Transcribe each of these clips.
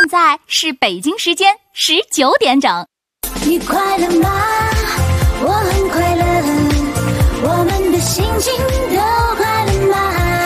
在是北京时间19点整。 你快乐吗？我很快乐，我们的心情都快乐吗？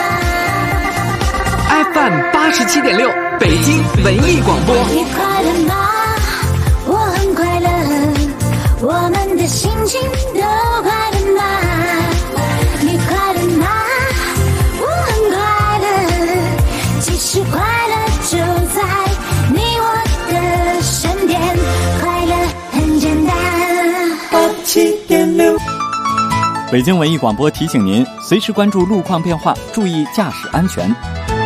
FM 87.6北京文艺广播。 你快乐吗？我很快乐，我们的心情都快乐吗？你快乐吗？我很快乐，其实快乐就在你我的身边，快乐很简单。87.6 北京文艺广播提醒您，随时关注路况变化，注意驾驶安全。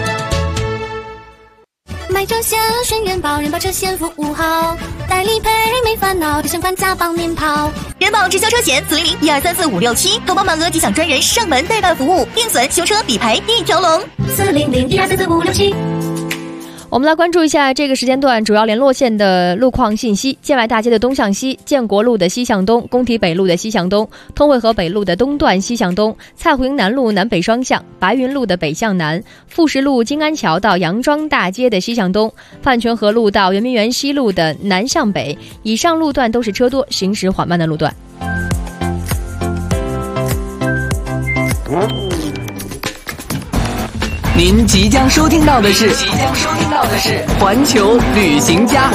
买车险选人保，人保车险服务好，代理赔没烦恼，提前款价帮您跑。 人保直销车险400-1234-567，投保满额即享专人上门代办服务，定损、修车、理赔一条龙。 400-1234-567。 我们来关注一下这个时间段主要联络线的路况信息。建外大街的东向西，建国路的西向东，工体北路的西向东，通惠河北路的东段西向东，蔡湖营南路南北双向，白云路的北向南，富士路金安桥到杨庄大街的西向东，范泉河路到圆明园西路的南向北。以上路段都是车多，行驶缓慢的路段。 您即将收听到的是环球旅行家。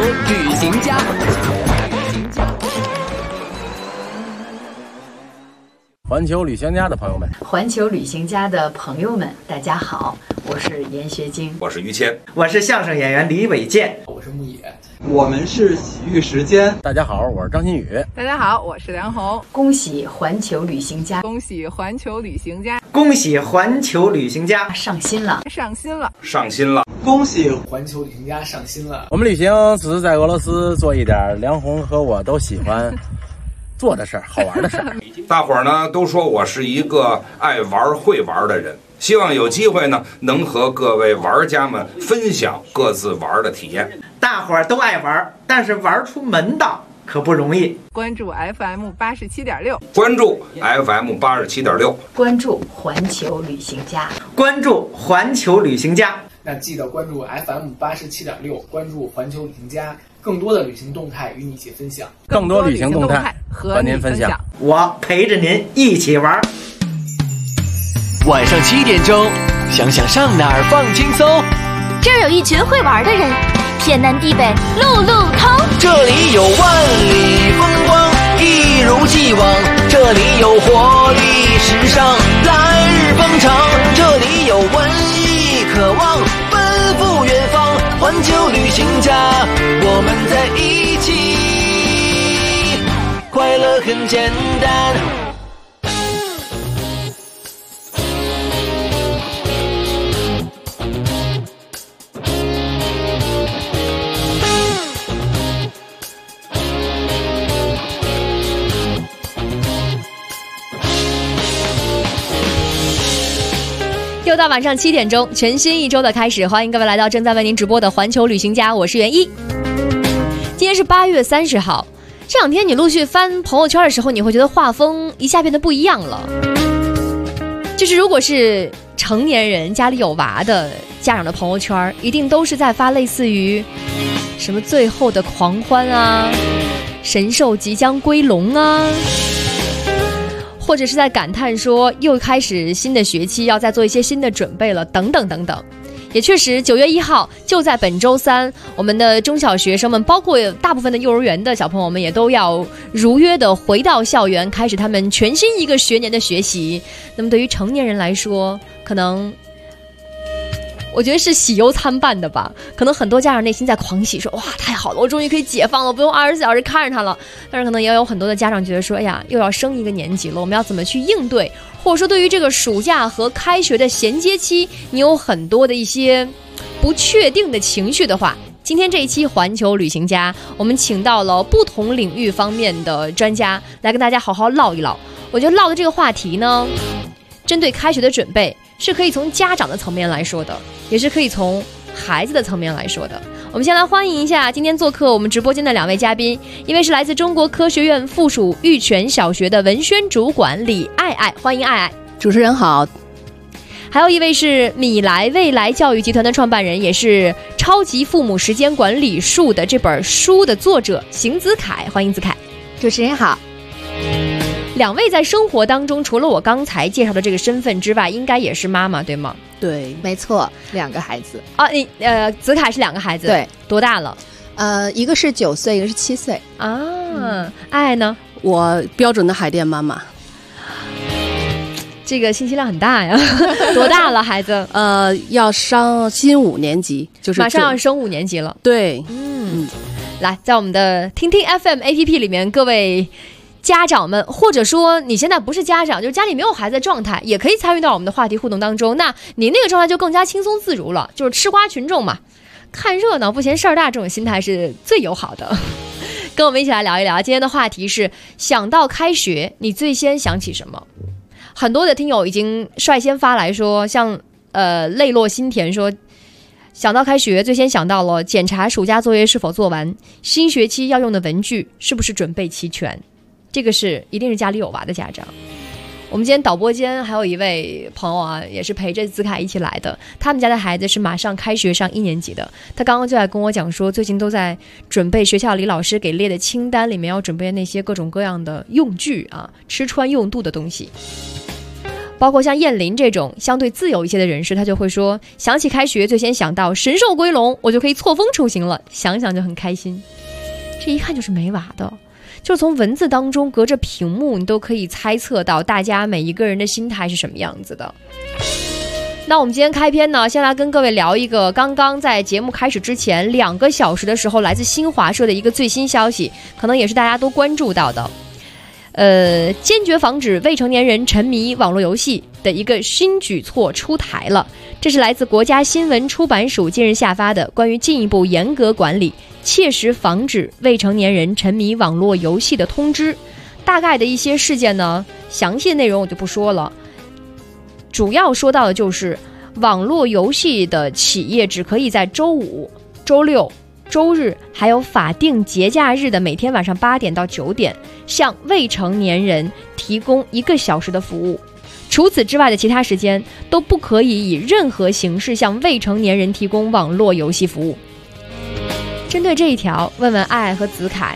环球旅行家的朋友们， 环球旅行家的朋友们，大家好，我是严学晶， 我是于谦， 我是相声演员李伟健， 我是牧野，我们是洗浴时间。 大家好，我是张馨予。 大家好，我是梁红。 恭喜环球旅行家， 恭喜环球旅行家， 恭喜环球旅行家上新了， 恭喜环球旅行家上新了。 我们旅行只是在俄罗斯做一点梁红和我都喜欢做的事儿，好玩的事儿。 大伙儿呢都说我是一个爱玩会玩的人，希望有机会呢能和各位玩家们分享各自玩的体验。 大伙儿都爱玩，但是玩出门道可不容易。 关注 FM 87.6， 关注 FM 87.6， 关注环球旅行家， 关注环球旅行家。 那记得关注 FM 87.6，关注环球旅行家，更多的旅行动态与你一起分享， 更多旅行动态和您分享。 我陪着您一起玩。 晚上7点钟，想想上哪儿放轻松。 这儿有一群会玩的人，天南地北路路通。 这里有万里风光，一如既往。这里有活力时尚，来日方长。这里有文艺渴望，奔赴远方。环球旅行家，我们在一起，快乐很简单。 又到晚上7点钟，全新一周的开始，欢迎各位来到正在为您直播的环球旅行家，我是袁一。今天是8月30号，这两天你陆续翻朋友圈的时候，你会觉得画风一下变得不一样了。就是如果是成年人家里有娃的家长的朋友圈，一定都是在发类似于什么最后的狂欢啊，神兽即将归笼啊，或者是在感叹说又开始新的学期，要再做一些新的准备了，等等等等。也确实9月1号就在本周三，我们的中小学生们包括大部分的幼儿园的小朋友们也都要如约的回到校园，开始他们全新一个学年的学习。那么对于成年人来说，可能我觉得是喜忧参半的吧。可能很多家长内心在狂喜，说哇太好了，我终于可以解放了，不用24小时看着他了。但是可能也有很多的家长觉得说，哎呀，又要升一个年级了，我们要怎么去应对？或者说对于这个暑假和开学的衔接期，你有很多的一些不确定的情绪的话，今天这一期环球旅行家，我们请到了不同领域方面的专家来跟大家好好唠一唠。我觉得唠的这个话题呢，针对开学的准备是可以从家长的层面来说的，也是可以从孩子的层面来说的。我们先来欢迎一下今天做客我们直播间的两位嘉宾，一位是来自中国科学院附属玉泉小学的文宣主管李爱爱，欢迎爱爱。 主持人好。 还有一位是米莱未来教育集团的创办人，也是超超级父母时间管理术》的这本书的作者邢子凯，欢迎子凯。 主持人好。 两位在生活当中，除了我刚才介绍的这个身份之外，应该也是妈妈，对吗？ 对，没错，2个孩子啊。你子凯是2个孩子， 对， 多大了？ 一个是9岁，一个是7岁啊。爱呢？ 我标准的海淀妈妈。 这个信息量很大呀。多大了孩子？ 要上新5年级，就是马上要升5年级了。 对， 来，在我们的听听 FM APP 里面，各位家长们，或者说你现在不是家长，就是家里没有孩子的状态，也可以参与到我们的话题互动当中。那你那个状态就更加轻松自如了，就是吃瓜群众嘛，看热闹不嫌事儿大，这种心态是最友好的。跟我们一起来聊一聊，今天的话题是想到开学，你最先想起什么？很多的听友已经率先发来说，像泪落心田说，想到开学最先想到了检查暑假作业是否做完，新学期要用的文具是不是准备齐全。这个是一定是家里有娃的家长。我们今天导播间还有一位朋友啊，也是陪着子凯一起来的，他们家的孩子是马上开学上1年级的，他刚刚就在跟我讲说，最近都在准备学校里老师给列的清单里面要准备那些各种各样的用具啊，吃穿用度的东西。包括像燕林这种相对自由一些的人士，他就会说，想起开学最先想到神兽归笼，我就可以错峰出行了，想想就很开心。这一看就是没娃的，就从文字当中隔着屏幕你都可以猜测到大家每一个人的心态是什么样子的。那我们今天开篇呢，先来跟各位聊一个刚刚在节目开始之前2个小时的时候来自新华社的一个最新消息，可能也是大家都关注到的。坚决防止未成年人沉迷网络游戏的一个新举措出台了。这是来自国家新闻出版署近日下发的关于进一步严格管理、切实防止未成年人沉迷网络游戏的通知。大概的一些事件呢，详细的内容我就不说了，主要说到的就是网络游戏的企业只可以在周5、周6、周日还有法定节假日的每天晚上8点到9点向未成年人提供1个小时的服务，除此之外的其他时间都不可以以任何形式向未成年人提供网络游戏服务。针对这一条，问问爱和子凯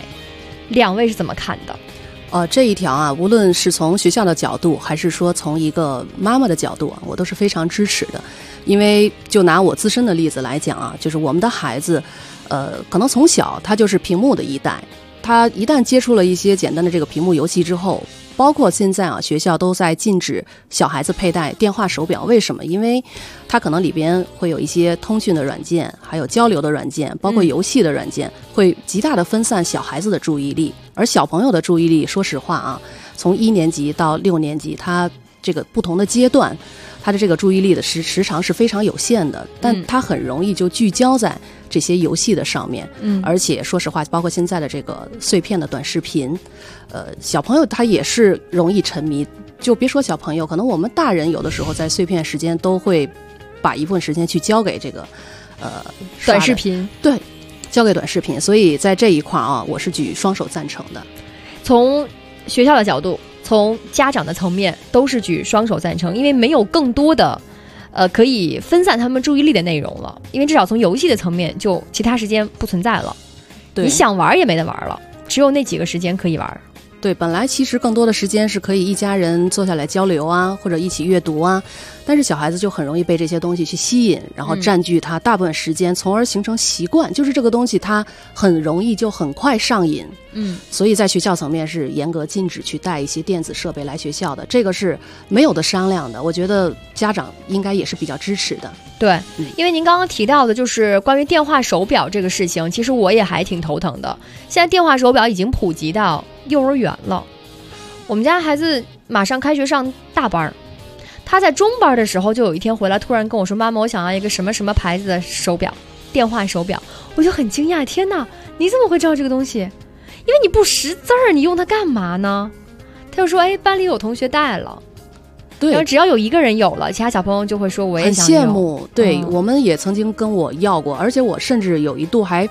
2位是怎么看的？ 这一条啊，无论是从学校的角度，还是说从一个妈妈的角度啊，我都是非常支持的。因为就拿我自身的例子来讲啊，就是我们的孩子可能从小他就是屏幕的一代，他一旦接触了一些简单的这个屏幕游戏之后，包括现在啊，学校都在禁止小孩子佩戴电话手表。为什么？因为它可能里边会有一些通讯的软件，还有交流的软件，包括游戏的软件，会极大的分散小孩子的注意力。而小朋友的注意力，说实话啊，从1年级到6年级，他这个不同的阶段，他的这个注意力的时长是非常有限的，但他很容易就聚焦在这些游戏的上面。而且说实话，包括现在的这个碎片的短视频，小朋友他也是容易沉迷。就别说小朋友，可能我们大人有的时候在碎片时间都会把一部分时间去交给这个短视频， 对，交给短视频。所以在这一块啊，我是举双手赞成的。 从学校的角度，从家长的层面，都是举双手赞成，因为没有更多的可以分散他们注意力的内容了。因为至少从游戏的层面，就其他时间不存在了，你想玩也没得玩了，只有那几个时间可以玩。 对，本来其实更多的时间是可以一家人坐下来交流啊，或者一起阅读啊，但是小孩子就很容易被这些东西去吸引，然后占据他大部分时间，从而形成习惯，就是这个东西它很容易就很快上瘾。所以在学校层面是严格禁止去带一些电子设备来学校的，这个是没有的商量的。我觉得家长应该也是比较支持的。 对，因为您刚刚提到的就是关于电话手表这个事情，其实我也还挺头疼的。现在电话手表已经普及到幼儿园了，我们家孩子马上开学上大班，他在中班的时候就有一天回来突然跟我说，妈妈我想要一个什么什么牌子的手表，电话手表。我就很惊讶，天哪，你怎么会知道这个东西？因为你不识字儿，你用它干嘛呢？他就说班里有同学带了， 对， 然后只要有一个人有了，其他小朋友就会说我也想有。 很羡慕。对，我们也曾经跟我要过，而且我甚至有一度还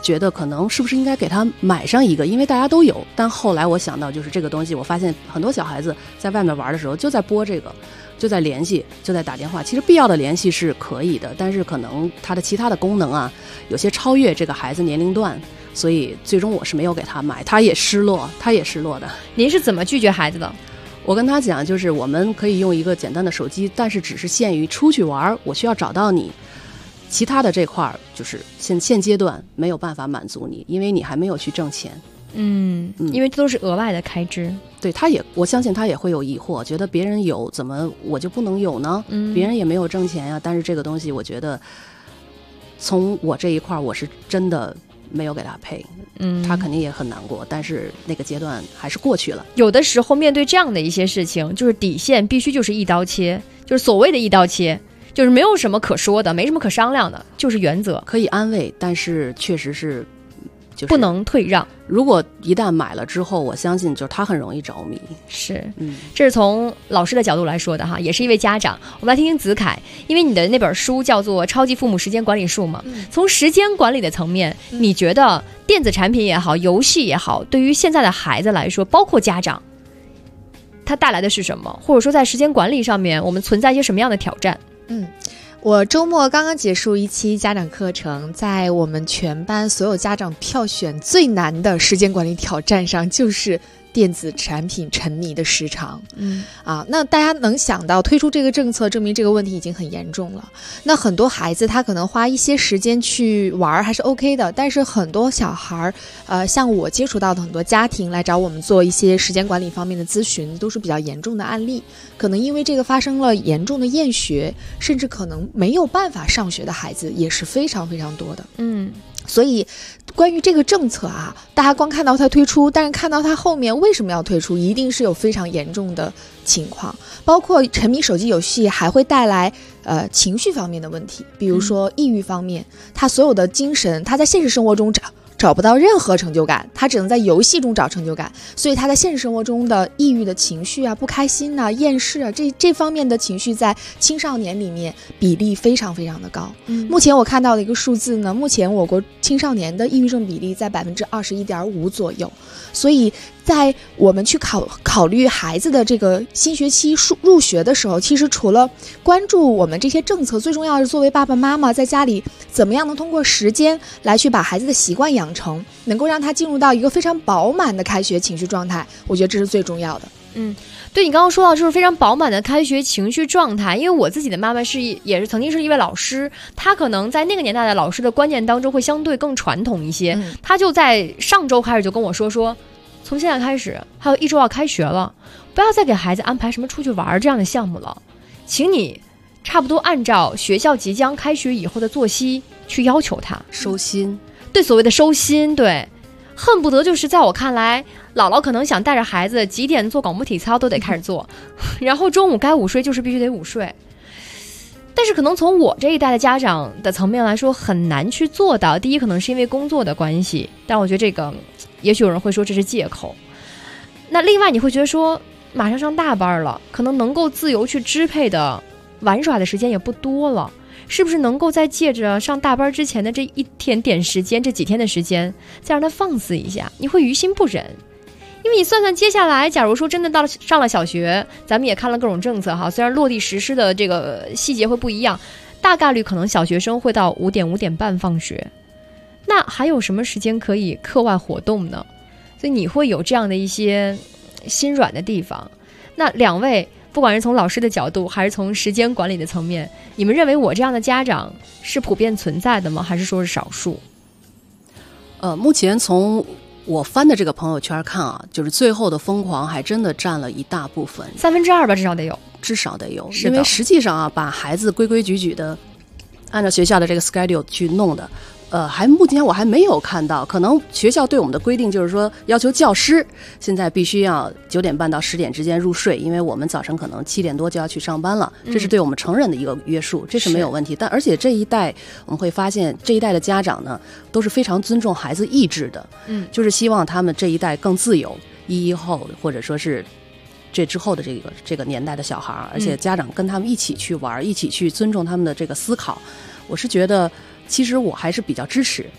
觉得可能是不是应该给他买上一个，因为大家都有。但后来我想到，就是这个东西，我发现很多小孩子在外面玩的时候就在播这个，就在联系，就在打电话。其实必要的联系是可以的，但是可能它的其他的功能啊，有些超越这个孩子年龄段，所以最终我是没有给他买，他也失落的。 您是怎么拒绝孩子的？ 我跟他讲，就是我们可以用一个简单的手机，但是只是限于出去玩，我需要找到你。其他的这块就是现阶段没有办法满足你，因为你还没有去挣钱。 因为这都是额外的开支。 对，我相信他也会有疑惑，觉得别人有怎么我就不能有呢？别人也没有挣钱呀。但是这个东西我觉得从我这一块我是真的没有给他配，他肯定也很难过，但是那个阶段还是过去了。 有的时候面对这样的一些事情，就是底线必须就是一刀切，就是所谓的一刀切，就是没有什么可说的，没什么可商量的，就是原则。 可以安慰，但是确实是就是不能退让。 如果一旦买了之后，我相信就是他很容易着迷。 是，这是从老师的角度来说的哈，也是一位家长。我们来听听子凯，因为你的那本书叫做《超级父母时间管理术》嘛，从时间管理的层面，你觉得电子产品也好，游戏也好，对于现在的孩子来说，包括家长，它带来的是什么？或者说在时间管理上面，我们存在一些什么样的挑战？ 我周末刚刚结束一期家长课程，在我们全班所有家长票选最难的时间管理挑战上，就是电子产品沉迷的时长。那大家能想到推出这个政策，证明这个问题已经很严重了。那很多孩子他可能花一些时间去玩还是 OK 的，但是很多小孩像我接触到的很多家庭来找我们做一些时间管理方面的咨询，都是比较严重的案例，可能因为这个发生了严重的厌学，甚至可能没有办法上学的孩子也是非常非常多的。所以关于这个政策啊，大家光看到它推出，但是看到它后面为什么要推出，一定是有非常严重的情况，包括沉迷手机游戏还会带来情绪方面的问题，比如说抑郁方面，他所有的精神，他在现实生活中找不到任何成就感，他只能在游戏中找成就感，所以他在现实生活中的抑郁的情绪啊、不开心啊、厌世啊，这方面的情绪在青少年里面比例非常非常的高。目前我看到的一个数字呢，目前我国青少年的抑郁症比例在21.5%左右，所以在我们去考虑孩子的这个新学期入学的时候，其实除了关注我们这些政策，最重要是作为爸爸妈妈在家里怎么样能通过时间来去把孩子的习惯养成，能够让他进入到一个非常饱满的开学情绪状态，我觉得这是最重要的。 对，你刚刚说到就是非常饱满的开学情绪状态，因为我自己的妈妈也是曾经是一位老师，她可能在那个年代的老师的观念当中会相对更传统一些，她就在上周开始就跟我说从现在开始还有1周要开学了，不要再给孩子安排什么出去玩这样的项目了，请你差不多按照学校即将开学以后的作息去要求他收心。 对，所谓的收心，对，恨不得就是在我看来，姥姥可能想带着孩子几点做广播体操都得开始做，然后中午该午睡就是必须得午睡。但是可能从我这一代的家长的层面来说，很难去做到。第一，可能是因为工作的关系，但我觉得这个也许有人会说这是借口。那另外你会觉得说马上上大班了，可能能够自由去支配的玩耍的时间也不多了，是不是能够再借着上大班之前的这一点点时间，这几天的时间再让他放肆一下，你会于心不忍。因为你算算接下来假如说真的到了上了小学，咱们也看了各种政策哈，虽然落地实施的这个细节会不一样，大概率可能小学生会到5点5点半放学，那还有什么时间可以课外活动呢？所以你会有这样的一些心软的地方。那两位不管是从老师的角度还是从时间管理的层面，你们认为我这样的家长是普遍存在的吗？还是说是少数？ 目前从我翻的这个朋友圈看啊，就是最后的疯狂还真的占了一大部分 ，2/3吧，至少得有。 因为实际上啊，把孩子规规矩矩的按照学校的这个 schedule 去弄的，目前我还没有看到。可能学校对我们的规定就是说，要求教师现在必须要9点半到10点之间入睡，因为我们早晨可能7点多就要去上班了，这是对我们成人的一个约束，这是没有问题。但而且这一代我们会发现，这一代的家长呢都是非常尊重孩子意志的，就是希望他们这一代更自由，11后或者说是这之后的这个年代的小孩，而且家长跟他们一起去玩，一起去尊重他们的这个思考。我是觉得其实我还是比较支持，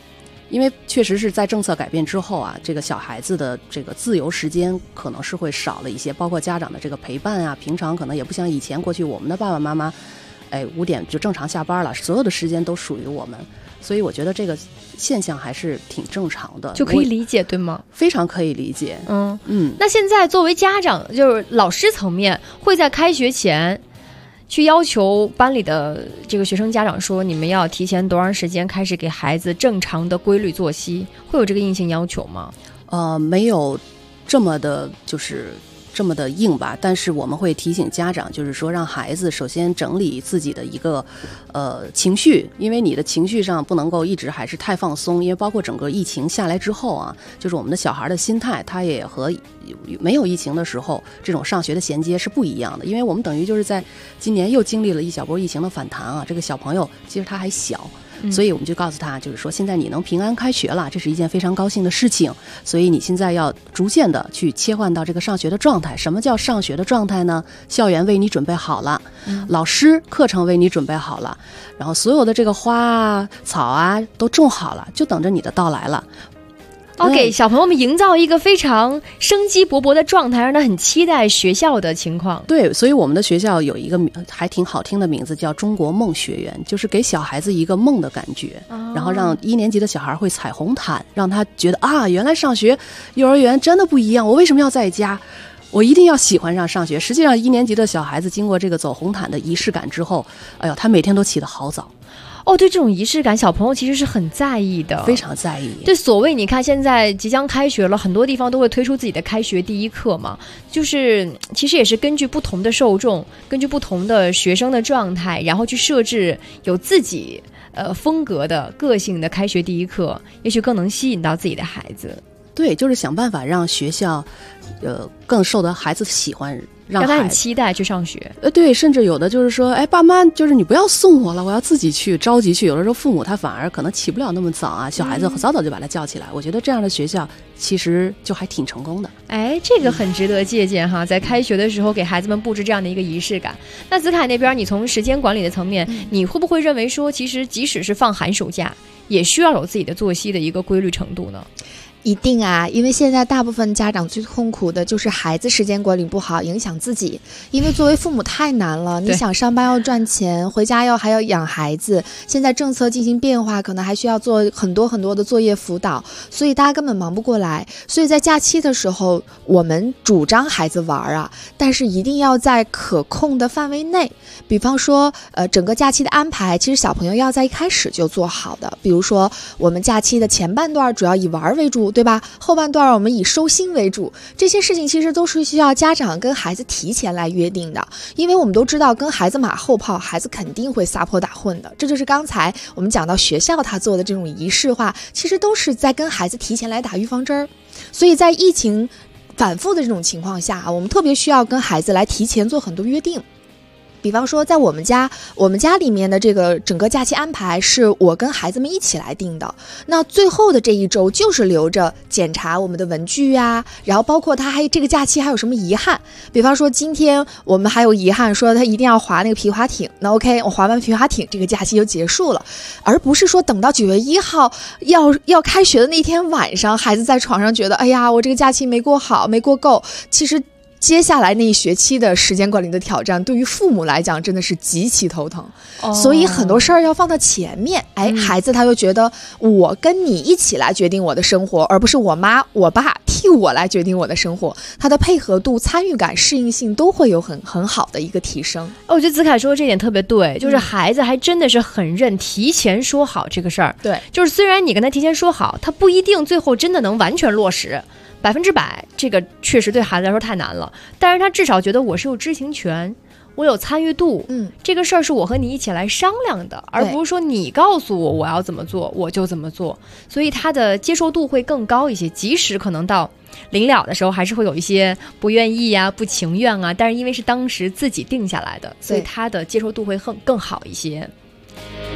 因为确实是在政策改变之后啊，这个小孩子的这个自由时间可能是会少了一些，包括家长的这个陪伴啊，平常可能也不像以前过去我们的爸爸妈妈5点就正常下班了，所有的时间都属于我们，所以我觉得这个现象还是挺正常的， 就可以理解，对吗？ 非常可以理解。 那现在作为家长，就是老师层面，会在开学前去要求班里的这个学生家长说，你们要提前多长时间开始给孩子正常的规律作息，会有这个硬性要求吗？ 没有这么的，就是这么的硬吧，但是我们会提醒家长，就是说让孩子首先整理自己的一个情绪，因为你的情绪上不能够一直还是太放松，因为包括整个疫情下来之后啊，就是我们的小孩的心态，他也和没有疫情的时候这种上学的衔接是不一样的，因为我们等于就是在今年又经历了一小波疫情的反弹啊，这个小朋友其实他还小。所以我们就告诉他，就是说现在你能平安开学了，这是一件非常高兴的事情，所以你现在要逐渐的去切换到这个上学的状态。什么叫上学的状态呢？校园为你准备好了，老师课程为你准备好了，然后所有的这个花啊草啊都种好了，就等着你的到来了。 给小朋友们营造一个非常生机勃勃的状态，让他很期待学校的情况。 对，所以我们的学校有一个还挺好听的名字，叫中国梦学园，就是给小孩子一个梦的感觉，然后让1年级的小孩会踩红毯，让他觉得啊，原来上学幼儿园真的不一样，我为什么要在家，我一定要喜欢上上学。实际上1年级的小孩子经过这个走红毯的仪式感之后，哎呦，他每天都起得好早。 对这种仪式感，小朋友其实是很在意的， 非常在意。 对，所谓你看现在即将开学了，很多地方都会推出自己的开学第一课嘛，就是其实也是根据不同的受众，根据不同的学生的状态，然后去设置有自己风格的个性的开学第一课，也许更能吸引到自己的孩子。 对，就是想办法让学校更受到孩子的喜欢，让他很期待去上学。 对，甚至有的就是说，哎，爸妈，就是你不要送我了，我要自己去，着急去。有的时候父母他反而可能起不了那么早啊，小孩子早早就把他叫起来。我觉得这样的学校其实就还挺成功的。 这个很值得借鉴哈，在开学的时候给孩子们布置这样的一个仪式感。那子凯那边，你从时间管理的层面，你会不会认为说，其实即使是放寒暑假，也需要有自己的作息的一个规律程度呢？ 一定啊，因为现在大部分家长最痛苦的就是孩子时间管理不好，影响自己。因为作为父母太难了，你想上班要赚钱，回家还要养孩子，现在政策进行变化，可能还需要做很多很多的作业辅导，所以大家根本忙不过来。所以在假期的时候，我们主张孩子玩啊，但是一定要在可控的范围内。比方说整个假期的安排，其实小朋友要在一开始就做好的。比如说我们假期的前半段主要以玩为主，对吧？后半段我们以收心为主，这些事情其实都是需要家长跟孩子提前来约定的，因为我们都知道跟孩子马后炮，孩子肯定会撒泼打混的。这就是刚才我们讲到学校他做的这种仪式化，其实都是在跟孩子提前来打预防针儿。所以在疫情反复的这种情况下，我们特别需要跟孩子来提前做很多约定。比方说在我们家里面的这个整个假期安排是我跟孩子们一起来定的，那最后的这一周就是留着检查我们的文具啊，然后包括他这个假期还有什么遗憾，比方说今天我们还有遗憾说他一定要滑那个皮划艇，那 OK 我滑完皮划艇这个假期就结束了，而不是说等到9月1号要开学的那天晚上，孩子在床上觉得哎呀我这个假期没过好没过够，其实接下来那一学期的时间管理的挑战对于父母来讲真的是极其头疼，所以很多事儿要放到前面。孩子他就觉得我跟你一起来决定我的生活，而不是我妈我爸替我来决定我的生活，他的配合度、参与感、适应性都会有很好的一个提升。 我觉得子凯说的这点特别对，就是孩子还真的是很认提前说好这个事儿。 对， 就是虽然你跟他提前说好，他不一定最后真的能完全落实100%，这个确实对孩子来说太难了，但是他至少觉得我是有知情权，我有参与度，这个事儿是我和你一起来商量的，而不是说你告诉我我要怎么做我就怎么做，所以他的接受度会更高一些，即使可能到临了的时候还是会有一些不愿意啊不情愿啊，但是因为是当时自己定下来的，所以他的接受度会更好一些。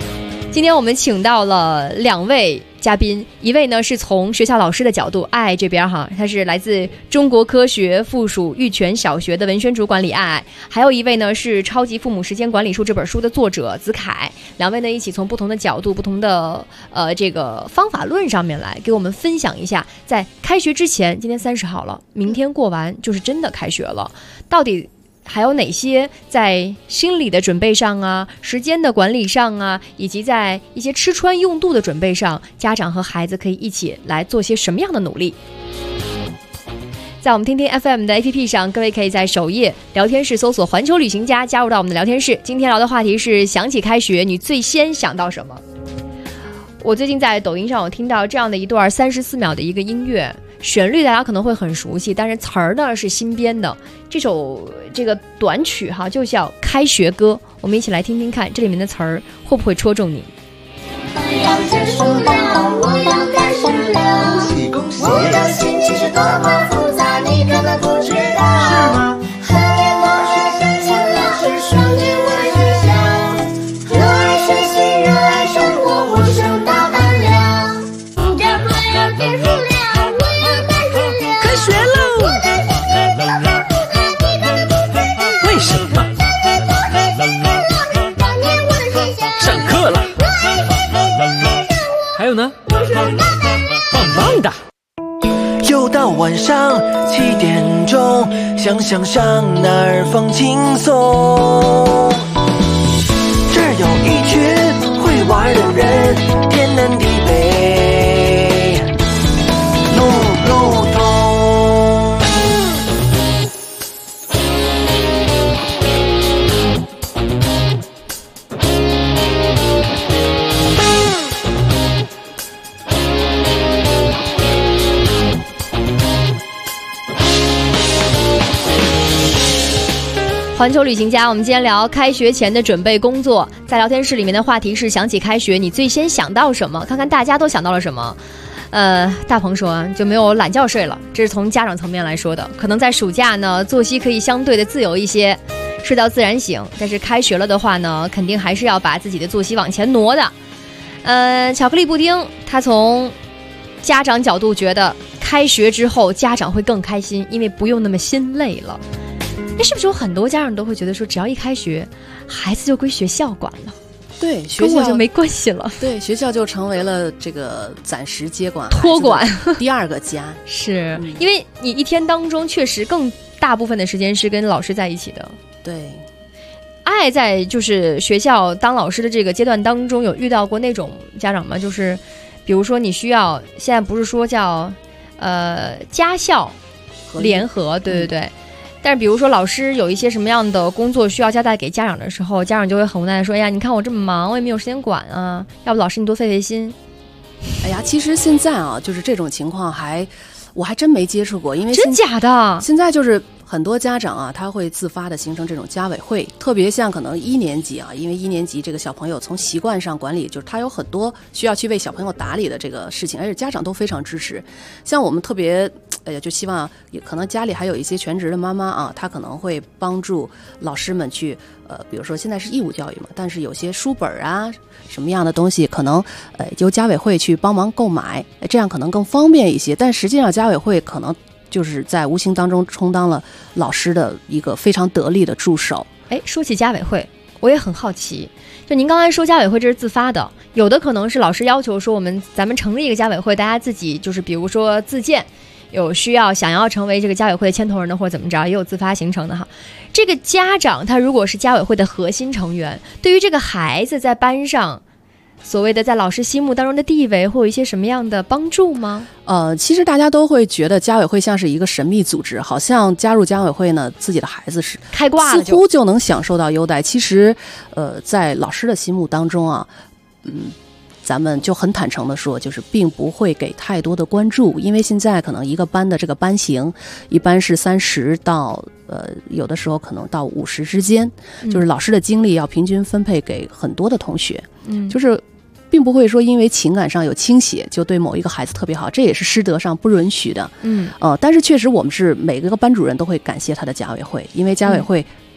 今天我们请到了2位嘉宾，一位呢是从学校老师的角度，爱这边哈，他是来自中国科学附属玉泉小学的文宣主管李爱，还有一位呢是《超级父母时间管理术》这本书的作者子凯。2位呢一起从不同的角度、不同的这个方法论上面来给我们分享一下，在开学之前，今天30号了，明天过完就是真的开学了，到底还有哪些在心理的准备上啊，时间的管理上啊，以及在一些吃穿用度的准备上，家长和孩子可以一起来做些什么样的努力？在我们听听 FM 的 APP 上，各位可以在首页聊天室搜索环球旅行家，加入到我们的聊天室。今天聊的话题是想起开学，你最先想到什么？我最近在抖音上有听到这样的一段34秒的一个音乐，旋律大家可能会很熟悉，但是词儿呢是新编的。这个短曲哈就叫《开学歌》，我们一起来听听看这里面的词儿会不会戳中你。 要结束了，我要开始了，恭喜恭喜！我的心情是多么复杂，你根本不知道。是吗？和你落学，请老师双进我学校，热爱学习，热爱生活，我生到胆量。这快要结束了，我要开始了， 开学喽！为什么？上课了。还有呢？棒棒的。又到晚上7点钟，想想上哪儿放轻松。这儿有一群会玩的人，天南地北，路路通。 环球旅行家，我们今天聊开学前的准备工作。在聊天室里面的话题是想起开学，你最先想到什么？看看大家都想到了什么。大鹏说就没有懒觉睡了，这是从家长层面来说的。可能在暑假呢，作息可以相对的自由一些，睡到自然醒。但是开学了的话呢，肯定还是要把自己的作息往前挪的。巧克力布丁，他从家长角度觉得开学之后家长会更开心，因为不用那么心累了。是不是有很多家长都会觉得说，只要一开学，孩子就归学校管了？ 对，学校跟我就没关系了。 对，学校就成为了这个暂时接管、 托管第2个家。 是、因为你一天当中确实更大部分的时间是跟老师在一起的。 对， 爱在就是学校当老师的这个阶段当中，有遇到过那种家长吗？就是比如说你需要，现在不是说叫家校联合，对对对。但是比如说老师有一些什么样的工作需要交代给家长的时候，家长就会很无奈的说，哎呀，你看我这么忙，我也没有时间管啊，要不老师你多费费心。 哎呀，其实现在啊，就是这种情况我还真没接触过，因为真假的？ 现在就是很多家长啊，他会自发的形成这种家委会，特别像可能1年级啊，因为1年级这个小朋友从习惯上管理，就是他有很多需要去为小朋友打理的这个事情，而且家长都非常支持。像我们特别就希望也可能家里还有一些全职的妈妈啊，她可能会帮助老师们去比如说现在是义务教育嘛，但是有些书本啊什么样的东西可能由家委会去帮忙购买，这样可能更方便一些。但实际上家委会可能就是在无形当中充当了老师的一个非常得力的助手。 说起家委会，我也很好奇，就您刚才说家委会这是自发的，有的可能是老师要求说咱们成立一个家委会，大家自己就是比如说自荐，有需要想要成为这个家委会的牵头人的或者怎么着，也有自发形成的哈。这个家长他如果是家委会的核心成员，对于这个孩子在班上所谓的在老师心目当中的地位会有一些什么样的帮助吗？ 其实大家都会觉得家委会像是一个神秘组织，好像加入家委会呢，自己的孩子是开挂了， 似乎就能享受到优待。其实在老师的心目当中啊，咱们就很坦诚的说，就是并不会给太多的关注，因为现在可能一个班的这个班型一般是30到有的时候可能到50之间，就是老师的精力要平均分配给很多的同学，就是并不会说因为情感上有倾斜就对某一个孩子特别好，这也是师德上不允许的。但是确实我们是每个班主任都会感谢他的家委会，因为家委会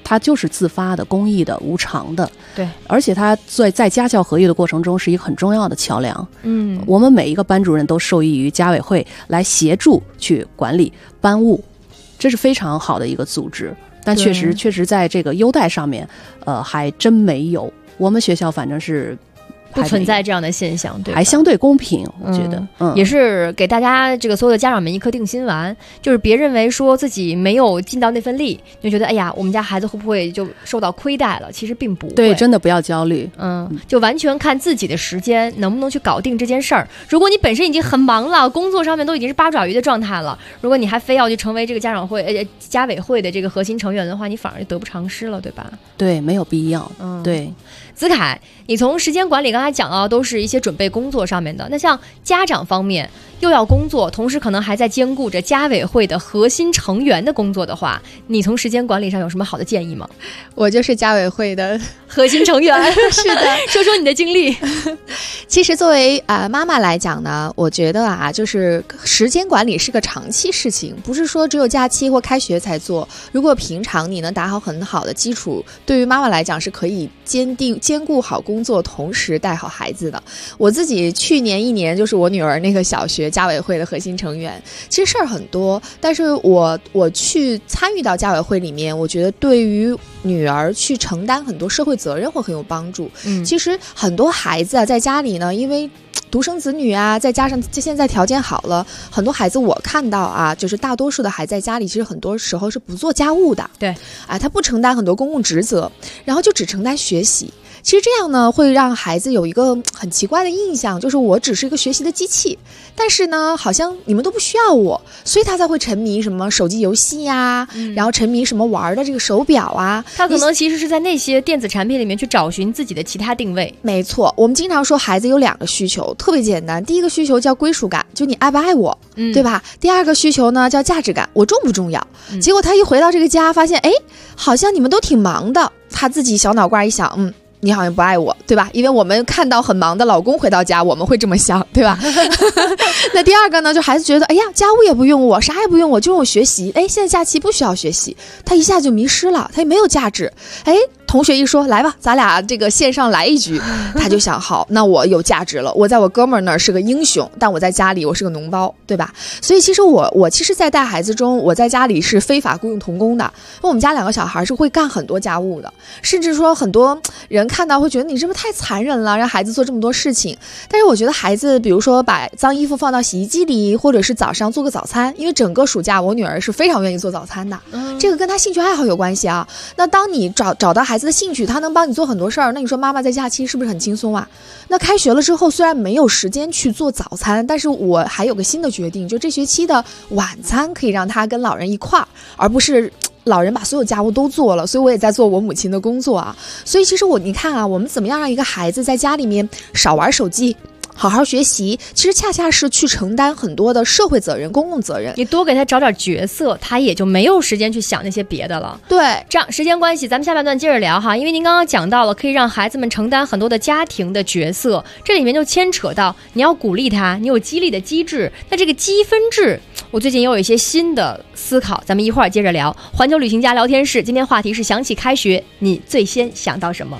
它就是自发的、公益的、无偿的。 对， 而且它在家教合一的过程中是一个很重要的桥梁。我们每一个班主任都受益于家委会来协助去管理班务，这是非常好的一个组织。但确实在这个优待上面，还真没有。我们学校反正是不存在这样的现象，对吧？ 还相对公平，我觉得， 也是给大家这个所有的家长们一颗定心丸，就是别认为说自己没有尽到那份力，就觉得哎呀，我们家孩子会不会就受到亏待了？其实并不会， 对，真的不要焦虑， 就完全看自己的时间能不能去搞定这件事儿。如果你本身已经很忙了，工作上面都已经是八爪鱼的状态了，如果你还非要去成为这个家委会的这个核心成员的话，你反而得不偿失了，对吧？ 对，没有必要。对。 子凯，你从时间管理刚才讲到都是一些准备工作上面的，那像家长方面又要工作，同时可能还在兼顾着家委会的核心成员的工作的话，你从时间管理上有什么好的建议吗？ 我就是家委会的核心成员是的， 说说你的经历。 其实作为妈妈来讲呢，我觉得就是时间管理是个长期事情，不是说只有假期或开学才做。如果平常你能打好很好的基础，对于妈妈来讲是可以兼顾好工作，同时带好孩子的。我自己去年1年就是我女儿那个小学家委会的核心成员，其实事儿很多，但是我去参与到家委会里面，我觉得对于女儿去承担很多社会责任会很有帮助。其实很多孩子在家里呢，因为独生子女再加上现在条件好了，很多孩子我看到就是大多数的孩子在家里其实很多时候是不做家务的。 对， 他不承担很多公共职责，然后就只承担学习。其实这样呢，会让孩子有一个很奇怪的印象，就是我只是一个学习的机器，但是呢，好像你们都不需要我，所以他才会沉迷什么手机游戏呀，然后沉迷什么玩的这个手表啊。 他可能其实是在那些电子产品里面去找寻自己的其他定位。 没错，我们经常说孩子有2个需求，特别简单。第一个需求叫归属感，就你爱不爱我，对吧？第二个需求呢叫价值感，我重不重要？结果他一回到这个家，发现好像你们都挺忙的，他自己小脑瓜一想，你好像不爱我，对吧？因为我们看到很忙的老公回到家，我们会这么想，对吧？那第二个呢，就孩子觉得，哎呀，家务也不用我，啥也不用我，就用我学习。现在假期不需要学习，他一下就迷失了，他也没有价值。同学一说来吧，咱俩这个线上来一局，他就想好，那我有价值了，我在我哥们儿那儿是个英雄，但我在家里我是个脓包，对吧？所以其实我其实在带孩子中，我在家里是非法雇佣童工的，因为我们家2个小孩是会干很多家务的，甚至说很多人看到会觉得你是不是太残忍了，让孩子做这么多事情。但是我觉得孩子比如说把脏衣服放到洗衣机里，或者是早上做个早餐，因为整个暑假我女儿是非常愿意做早餐的，这个跟她兴趣爱好有关系啊。那当你找到孩子的兴趣，他能帮你做很多事儿，那你说妈妈在假期是不是很轻松啊？那开学了之后，虽然没有时间去做早餐，但是我还有个新的决定，就这学期的晚餐可以让他跟老人一块儿，而不是老人把所有家务都做了，所以我也在做我母亲的工作啊。所以其实你看我们怎么样让一个孩子在家里面少玩手机，好好学习，其实恰恰是去承担很多的社会责任、公共责任。 你多给他找点角色，他也就没有时间去想那些别的了。 对， 这样时间关系，咱们下半段接着聊哈。因为您刚刚讲到了，可以让孩子们承担很多的家庭的角色，这里面就牵扯到你要鼓励他，你有激励的机制。那这个积分制，我最近也有一些新的思考，咱们一会儿接着聊。环球旅行家聊天室，今天话题是想起开学，你最先想到什么？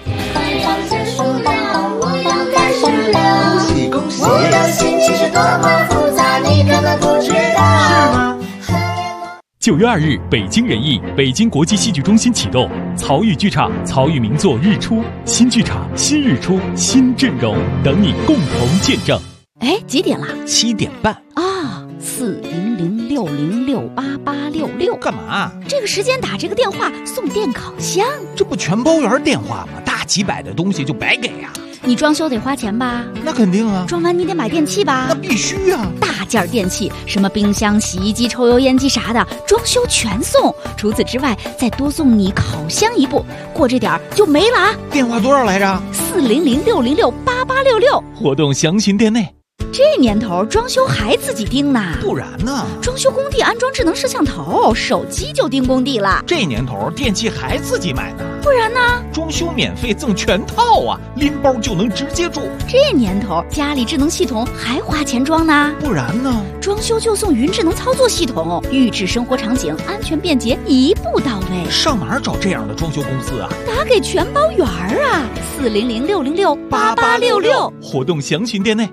我的心情是多么复杂，你根本不知道。是吗 ？9月2日，北京人艺北京国际戏剧中心启动曹禺剧场曹禺名作《日出》新剧场、新日出、新阵容，等你共同见证。 几点了 ？7点半啊！40060688866， 干嘛？ 这个时间打这个电话送电烤箱， 这不全包圆电话吗？大几百的东西就白给啊！ 你装修得花钱吧？ 那肯定啊！ 装完你得买电器吧？ 那必须啊！ 大件电器，什么冰箱、洗衣机、抽油烟机啥的，装修全送。除此之外，再多送你烤箱一部，过这点就没了啊！ 电话多少来着？ 40060688866。 活动详询店内。 这年头装修还自己盯呢？ 不然呢？ 装修工地安装智能摄像头，手机就盯工地了。 这年头电器还自己买呢？ 不然呢？ 装修免费赠全套啊，拎包就能直接住。 这年头家里智能系统还花钱装呢？ 不然呢？ 装修就送云智能操作系统，预制生活场景，安全便捷，一步到位。 上哪儿找这样的装修公司啊？ 打给全包圆儿啊，400-606-8866， 活动详询店内。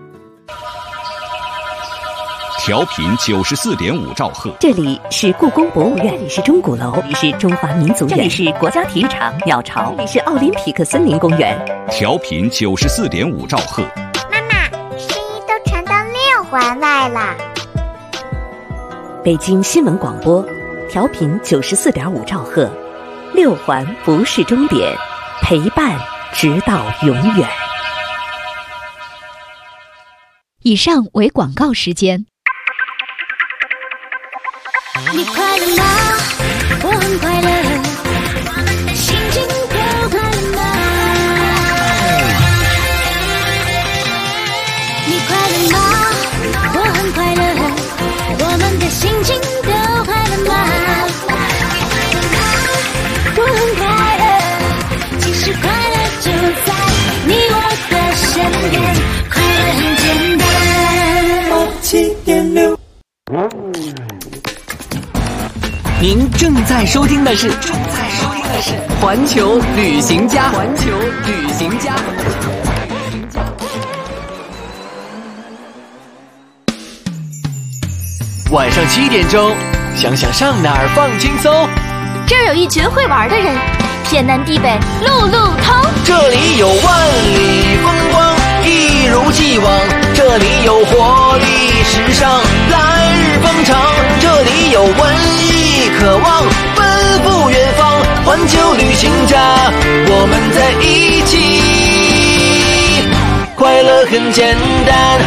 调频94.5兆赫， 这里是故宫博物院，这里是钟鼓楼，这里是中华民族院，这里是国家体育场鸟巢，这里是奥林匹克森林公园。 调频94.5兆赫。 妈妈，声音都传到6环外了。 北京新闻广播，调频94.5兆赫，6环不是终点，陪伴直到永远。 以上为广告时间。 你快乐吗？我很快乐，心情都快乐吗？你快乐吗？我很快乐，我们的心情都快乐吗？我很快乐，其实快乐就在你我的身边，快乐很简单。7.6。 您正在收听的是环球旅行家。晚上7点钟，想想上哪儿放轻松。 这儿有一群会玩的人，天南地北路路通。 这里有万里风光，一如既往。这里有活力时尚，来日方长。这里有文艺渴望，奔赴远方。环球旅行家，我们在一起，快乐很简单。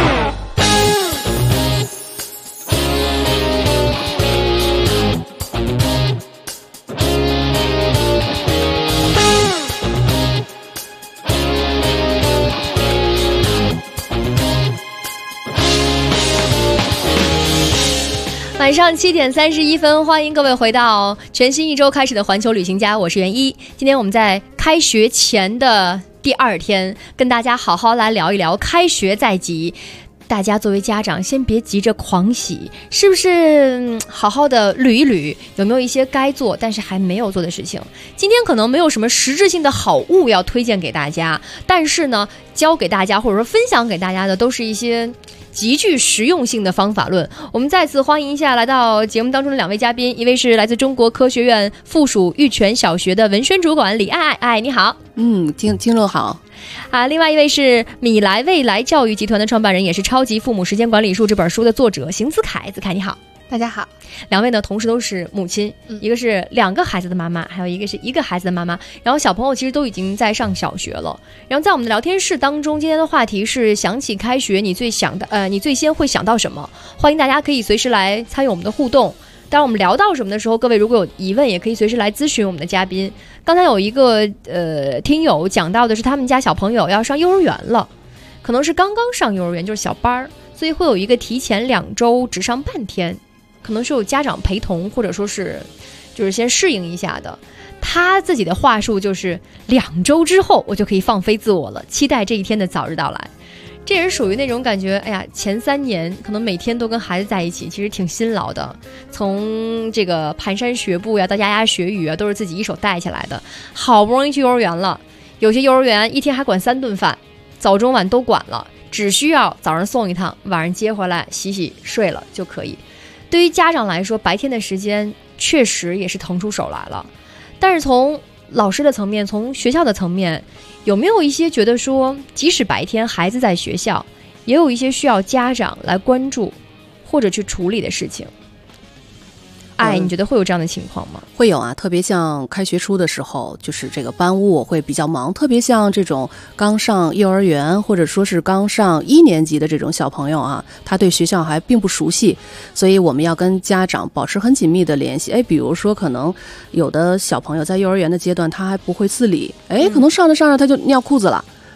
晚上7点31分，欢迎各位回到全新一周开始的环球旅行家，我是袁一。今天我们在开学前的第2天，跟大家好好来聊一聊开学在即。大家作为家长，先别急着狂喜，是不是好好的捋一捋，有没有一些该做但是还没有做的事情？今天可能没有什么实质性的好物要推荐给大家，但是呢，教给大家或者说分享给大家的都是一些极具实用性的方法论。我们再次欢迎一下来到节目当中的2位嘉宾，一位是来自中国科学院附属玉泉小学的文宣主管李爱爱，你好。 听众好。 另外一位是米莱未来教育集团的创办人，也是《超级父母时间管理术》这本书的作者邢子凯。子凯你好。 大家好。 2位呢同时都是母亲，一个是2个孩子的妈妈，还有一个是1个孩子的妈妈，然后小朋友其实都已经在上小学了。然后在我们的聊天室当中，今天的话题是想起开学你最先会想到什么？欢迎大家可以随时来参与我们的互动。当然我们聊到什么的时候，各位如果有疑问也可以随时来咨询我们的嘉宾。刚才有一个听友讲到的是他们家小朋友要上幼儿园了，可能是刚刚上幼儿园，就是小班，所以会有一个提前2周只上半天，可能是有家长陪同，或者说是就是先适应一下的。他自己的话术就是2周之后我就可以放飞自我了，期待这一天的早日到来。这也是属于那种感觉，哎呀，前3年可能每天都跟孩子在一起，其实挺辛劳的。从这个蹒跚学步呀，到牙牙学语啊，都是自己一手带起来的。好不容易去幼儿园了，有些幼儿园一天还管3顿饭，早中晚都管了，只需要早上送一趟，晚上接回来洗洗睡了就可以。对于家长来说，白天的时间确实也是腾出手来了。但是从老师的层面，从学校的层面，有没有一些觉得说，即使白天孩子在学校，也有一些需要家长来关注或者去处理的事情？你觉得会有这样的情况吗？ 会有啊，特别像开学初的时候，就是这个班务会比较忙，特别像这种刚上幼儿园或者说是刚上1年级的这种小朋友啊，他对学校还并不熟悉，所以我们要跟家长保持很紧密的联系。比如说可能有的小朋友在幼儿园的阶段他还不会自理，可能上着他就尿裤子了。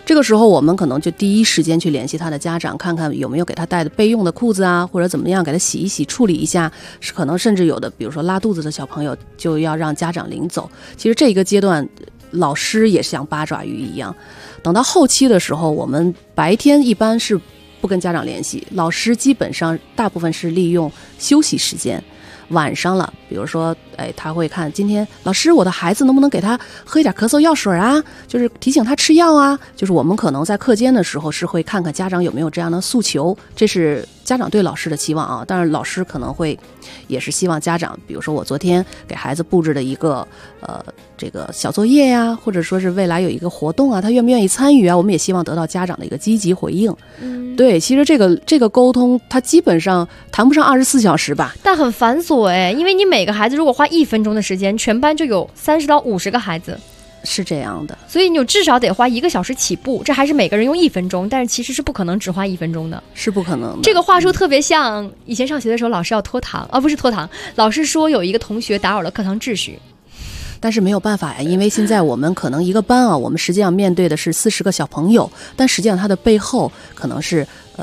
这个时候我们可能就第一时间去联系他的家长，看看有没有给他带的备用的裤子啊，或者怎么样给他洗一洗处理一下，是可能甚至有的比如说拉肚子的小朋友就要让家长领走。其实这个阶段老师也像八爪鱼一样，等到后期的时候，我们白天一般是不跟家长联系，老师基本上大部分是利用休息时间。晚上了，比如说，他会看今天老师我的孩子能不能给他喝一点咳嗽药水啊，就是提醒他吃药啊。就是我们可能在课间的时候是会看看家长有没有这样的诉求，这是家长对老师的期望啊。但是老师可能会也是希望家长，比如说我昨天给孩子布置的一个这个小作业呀，或者说是未来有一个活动啊，他愿不愿意参与啊，我们也希望得到家长的一个积极回应。对，其实这个沟通它基本上谈不上24小时吧， 但很繁琐因为你每个孩子如果花1分钟的时间，全班就有30到50个孩子， 是这样的， 所以你就至少得花1个小时起步，这还是每个人用1分钟，但是其实是不可能只花1分钟的， 是不可能的。 这个话术特别像以前上学的时候，老师要拖堂不是拖堂，老师说有一个同学打扰了课堂秩序。 但是没有办法呀，因为现在我们可能一个班啊，我们实际上面对的是40个小朋友，但实际上它的背后可能是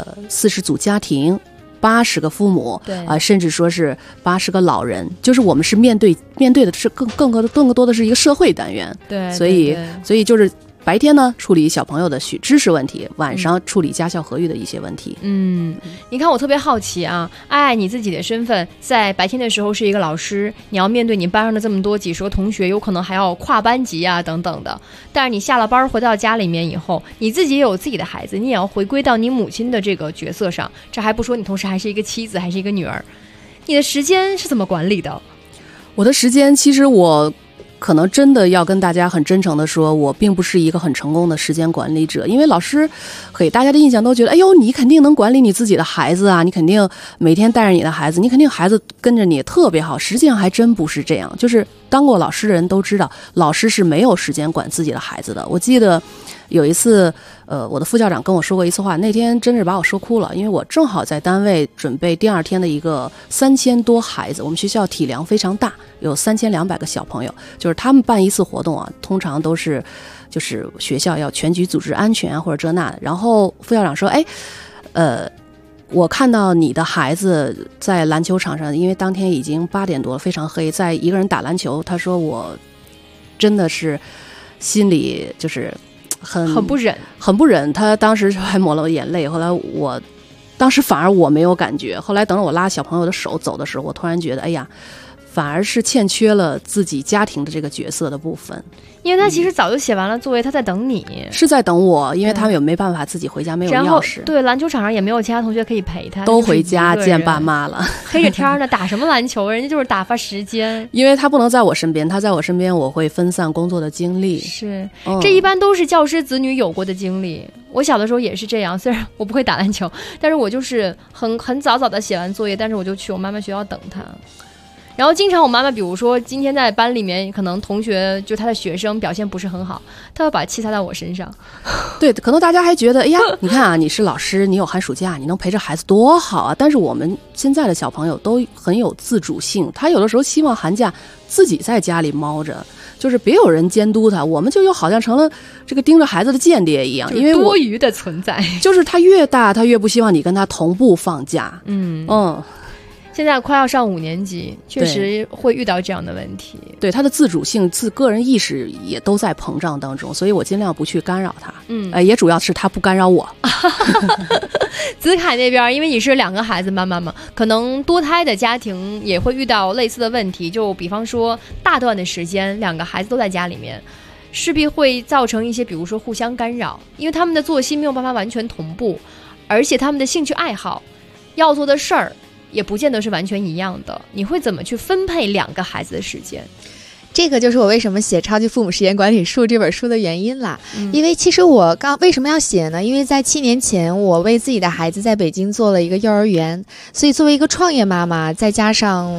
40组家庭，80个父母，对甚至说是80个老人，就是我们是面对的是更多的是一个社会单元。 对， 所以就是白天呢处理小朋友的知识问题，晚上处理家校合育的一些问题。 你看我特别好奇啊，你自己的身份在白天的时候是一个老师，你要面对你班上的这么多几十个同学，有可能还要跨班级啊等等的。但是你下了班回到家里面以后，你自己也有自己的孩子，你也要回归到你母亲的这个角色上，这还不说你同时还是一个妻子，还是一个女儿，你的时间是怎么管理的？ 我的时间其实我可能真的要跟大家很真诚的说，我并不是一个很成功的时间管理者，因为老师给大家的印象都觉得，哎呦，你肯定能管理你自己的孩子啊，你肯定每天带着你的孩子，你肯定孩子跟着你特别好。实际上还真不是这样，就是当过老师的人都知道，老师是没有时间管自己的孩子的。我记得有一次我的副校长跟我说过一次话，那天真是把我说哭了，因为我正好在单位准备第2天的一个3000多孩子，我们学校体量非常大，有3200个小朋友，就是他们办一次活动啊，通常都是就是学校要全局组织安全啊或者这那的。然后副校长说，我看到你的孩子在篮球场上，因为当天已经8点多了，非常黑，在一个人打篮球，他说我真的是心里就是很不忍，他当时还抹了眼泪。后来我当时反而我没有感觉，后来等着我拉小朋友的手走的时候，我突然觉得哎呀，反而是欠缺了自己家庭的这个角色的部分。 因为他其实早就写完了作业，他在等你， 是在等我，因为他们也没办法自己回家，没有钥匙。 对，篮球场上也没有其他同学可以陪他， 都回家见爸妈了。 黑着天的打什么篮球？人家就是打发时间。 因为他不能在我身边，他在我身边，我会分散工作的精力。 是，这一般都是教师子女有过的经历。我小的时候也是这样，虽然我不会打篮球，但是我就是很早的写完作业，但是我就去我妈妈学校等他。然后经常我妈妈比如说今天在班里面可能同学就他的学生表现不是很好，她会把气撒在我身上。 对，可能大家还觉得哎呀，你看啊，你是老师，你有寒暑假，你能陪着孩子多好啊。但是我们现在的小朋友都很有自主性，他有的时候希望寒假自己在家里猫着，就是别有人监督他，我们就又好像成了这个盯着孩子的间谍一样，因为多余的存在。 就是他越大，他越不希望你跟他同步放假。 现在快要上5年级，确实会遇到这样的问题。 对，他的自主性、个人意识也都在膨胀当中，所以我尽量不去干扰他。也主要是他不干扰我。 子凯那边，因为你是2个孩子妈妈嘛，可能多胎的家庭也会遇到类似的问题。就比方说，大段的时间2个孩子都在家里面，势必会造成一些，比如说互相干扰，因为他们的作息没有办法完全同步，而且他们的兴趣爱好、要做的事儿也不见得是完全一样的。你会怎么去分配2个孩子的时间？ 这个就是我为什么写《超级父母时间管理术》这本书的原因啦。因为其实我为什么要写呢？因为在7年前，我为自己的孩子在北京做了一个幼儿园，所以作为一个创业妈妈，再加上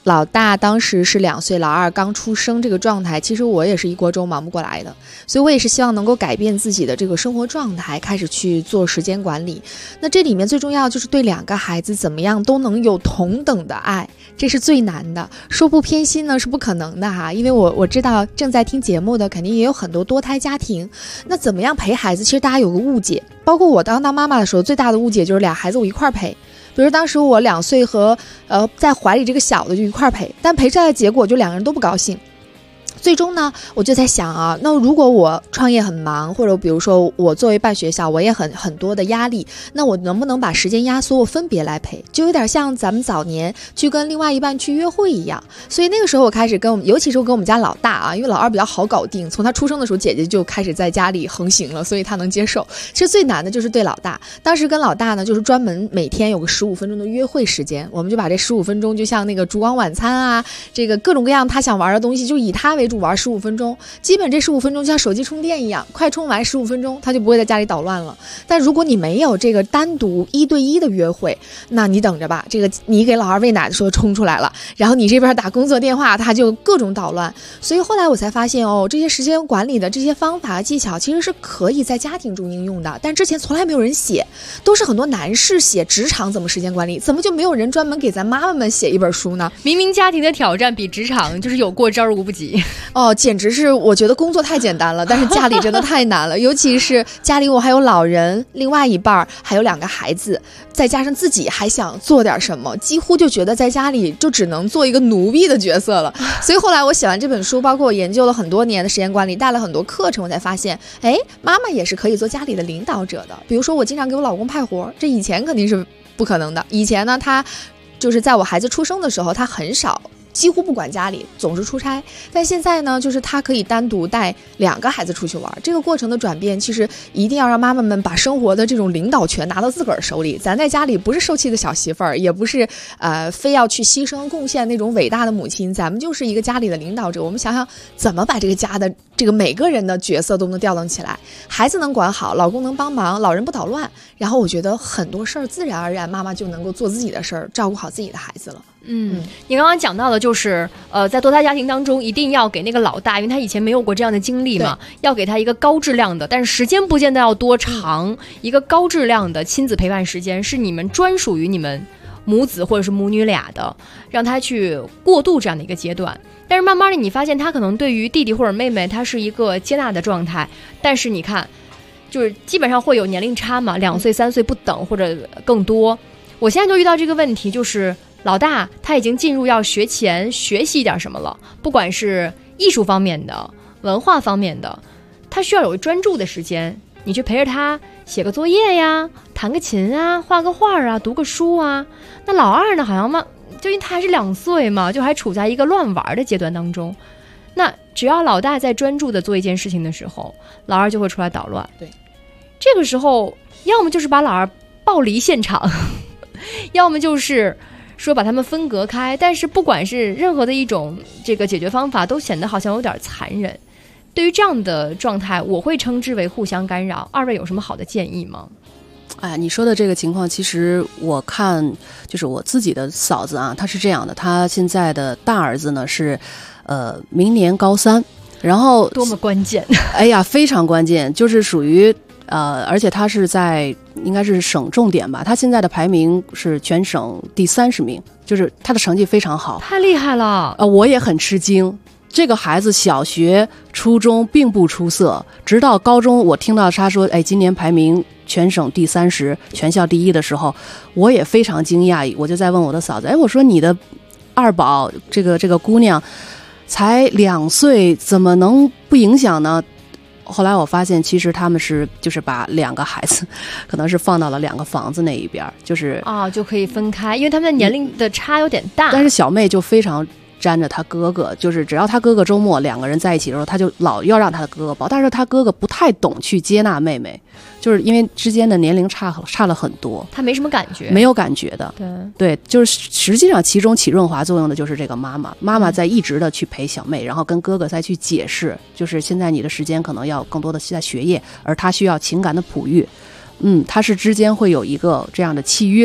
老大当时是2岁，老二刚出生这个状态，其实我也是一锅粥忙不过来的，所以我也是希望能够改变自己的这个生活状态，开始去做时间管理。那这里面最重要就是对2个孩子怎么样都能有同等的爱，这是最难的。说不偏心呢是不可能的哈，因为我知道正在听节目的肯定也有很多多胎家庭。那怎么样陪孩子，其实大家有个误解，包括我当妈妈的时候，最大的误解就是2孩子我一块儿陪。比如当时我2岁和在怀里这个小的就一块陪，但陪出来的结果就2个人都不高兴。最终呢，我就在想啊，那如果我创业很忙，或者比如说我作为办学校，我也很多的压力，那我能不能把时间压缩，我分别来陪，就有点像咱们早年去跟另外一半去约会一样。所以那个时候我开始尤其是我跟我们家老大啊，因为老二比较好搞定，从他出生的时候姐姐就开始在家里横行了，所以他能接受。其实最难的就是对老大，当时跟老大呢就是专门每天有个15分钟的约会时间，我们就把这15分钟就像那个烛光晚餐啊，这个各种各样他想玩的东西就以他为主玩15分钟，基本这15分钟就像手机充电一样，快充完15分钟他就不会在家里捣乱了。但如果你没有这个单独1对1的约会，那你等着吧，这个你给老二喂奶的时候冲出来了，然后你这边打工作电话他就各种捣乱。所以后来我才发现这些时间管理的这些方法技巧其实是可以在家庭中应用的，但之前从来没有人写，都是很多男士写职场怎么时间管理，怎么就没有人专门给咱妈妈们写一本书呢？ 明明家庭的挑战比职场就是有过之而无不及简直是我觉得工作太简单了，但是家里真的太难了尤其是家里我还有老人，另外一半还有2个孩子，再加上自己还想做点什么，几乎就觉得在家里就只能做一个奴婢的角色了。所以后来我写完这本书，包括我研究了很多年的时间管理，带了很多课程，我才发现妈妈也是可以做家里的领导者的。比如说我经常给我老公派活，这以前肯定是不可能的。以前呢，他就是在我孩子出生的时候，他很少几乎不管家里，总是出差。但现在呢，就是他可以单独带2个孩子出去玩。这个过程的转变，其实一定要让妈妈们把生活的这种领导权拿到自个儿手里。咱在家里不是受气的小媳妇儿，也不是非要去牺牲贡献那种伟大的母亲，咱们就是一个家里的领导者。我们想想怎么把这个家的这个每个人的角色都能调动起来，孩子能管好，老公能帮忙，老人不捣乱，然后我觉得很多事儿自然而然妈妈就能够做自己的事儿，照顾好自己的孩子了。 你刚刚讲到的就是在多胎家庭当中一定要给那个老大，因为他以前没有过这样的经历嘛，要给他一个高质量的，但是时间不见得要多长，一个高质量的亲子陪伴时间是你们专属于你们母子或者是母女俩的，让他去过渡这样的一个阶段。但是慢慢的你发现他可能对于弟弟或者妹妹他是一个接纳的状态，但是你看就是基本上会有年龄差嘛，2岁3岁不等或者更多。我现在就遇到这个问题，就是老大他已经进入要学前学习一点什么了，不管是艺术方面的文化方面的，他需要有专注的时间，你去陪着他写个作业呀，弹个琴啊，画个画啊，读个书啊。那老二呢，好像嘛，就因为他还是2岁嘛，就还处在一个乱玩的阶段当中。那只要老大在专注的做一件事情的时候，老二就会出来捣乱。 对， 这个时候要么就是把老二抱离现场要么就是说把他们分隔开，但是不管是任何的一种这个解决方法都显得好像有点残忍。对于这样的状态，我会称之为互相干扰。二位有什么好的建议吗？ 你说的这个情况，其实我看就是我自己的嫂子啊，她是这样的，她现在的大儿子呢是明年高3，然后多么关键非常关键，就是属于而且他是在应该是省重点吧，他现在的排名是全省第30名，就是他的成绩非常好， 太厉害了。 我也很吃惊，这个孩子小学初中并不出色，直到高中我听到他说今年排名全省第30，全校第1的时候，我也非常惊讶。我就在问我的嫂子，我说你的二宝这个姑娘才2岁，怎么能不影响呢？后来我发现其实他们就是把2个孩子可能是放到了2个房子那一边，就是就可以分开，因为他们的年龄的差有点大。 但是小妹就非常粘着他哥哥，就是只要他哥哥周末2个人在一起的时候，他就老要让他的哥哥抱，但是他哥哥不太懂去接纳妹妹，就是因为之间的年龄差了很多， 他没什么感觉， 没有感觉的。对，就是实际上其中起润滑作用的就是这个妈妈在一直的去陪小妹，然后跟哥哥再去解释，就是现在你的时间可能要更多的在学业，而他需要情感的哺育。他是之间会有一个这样的契约。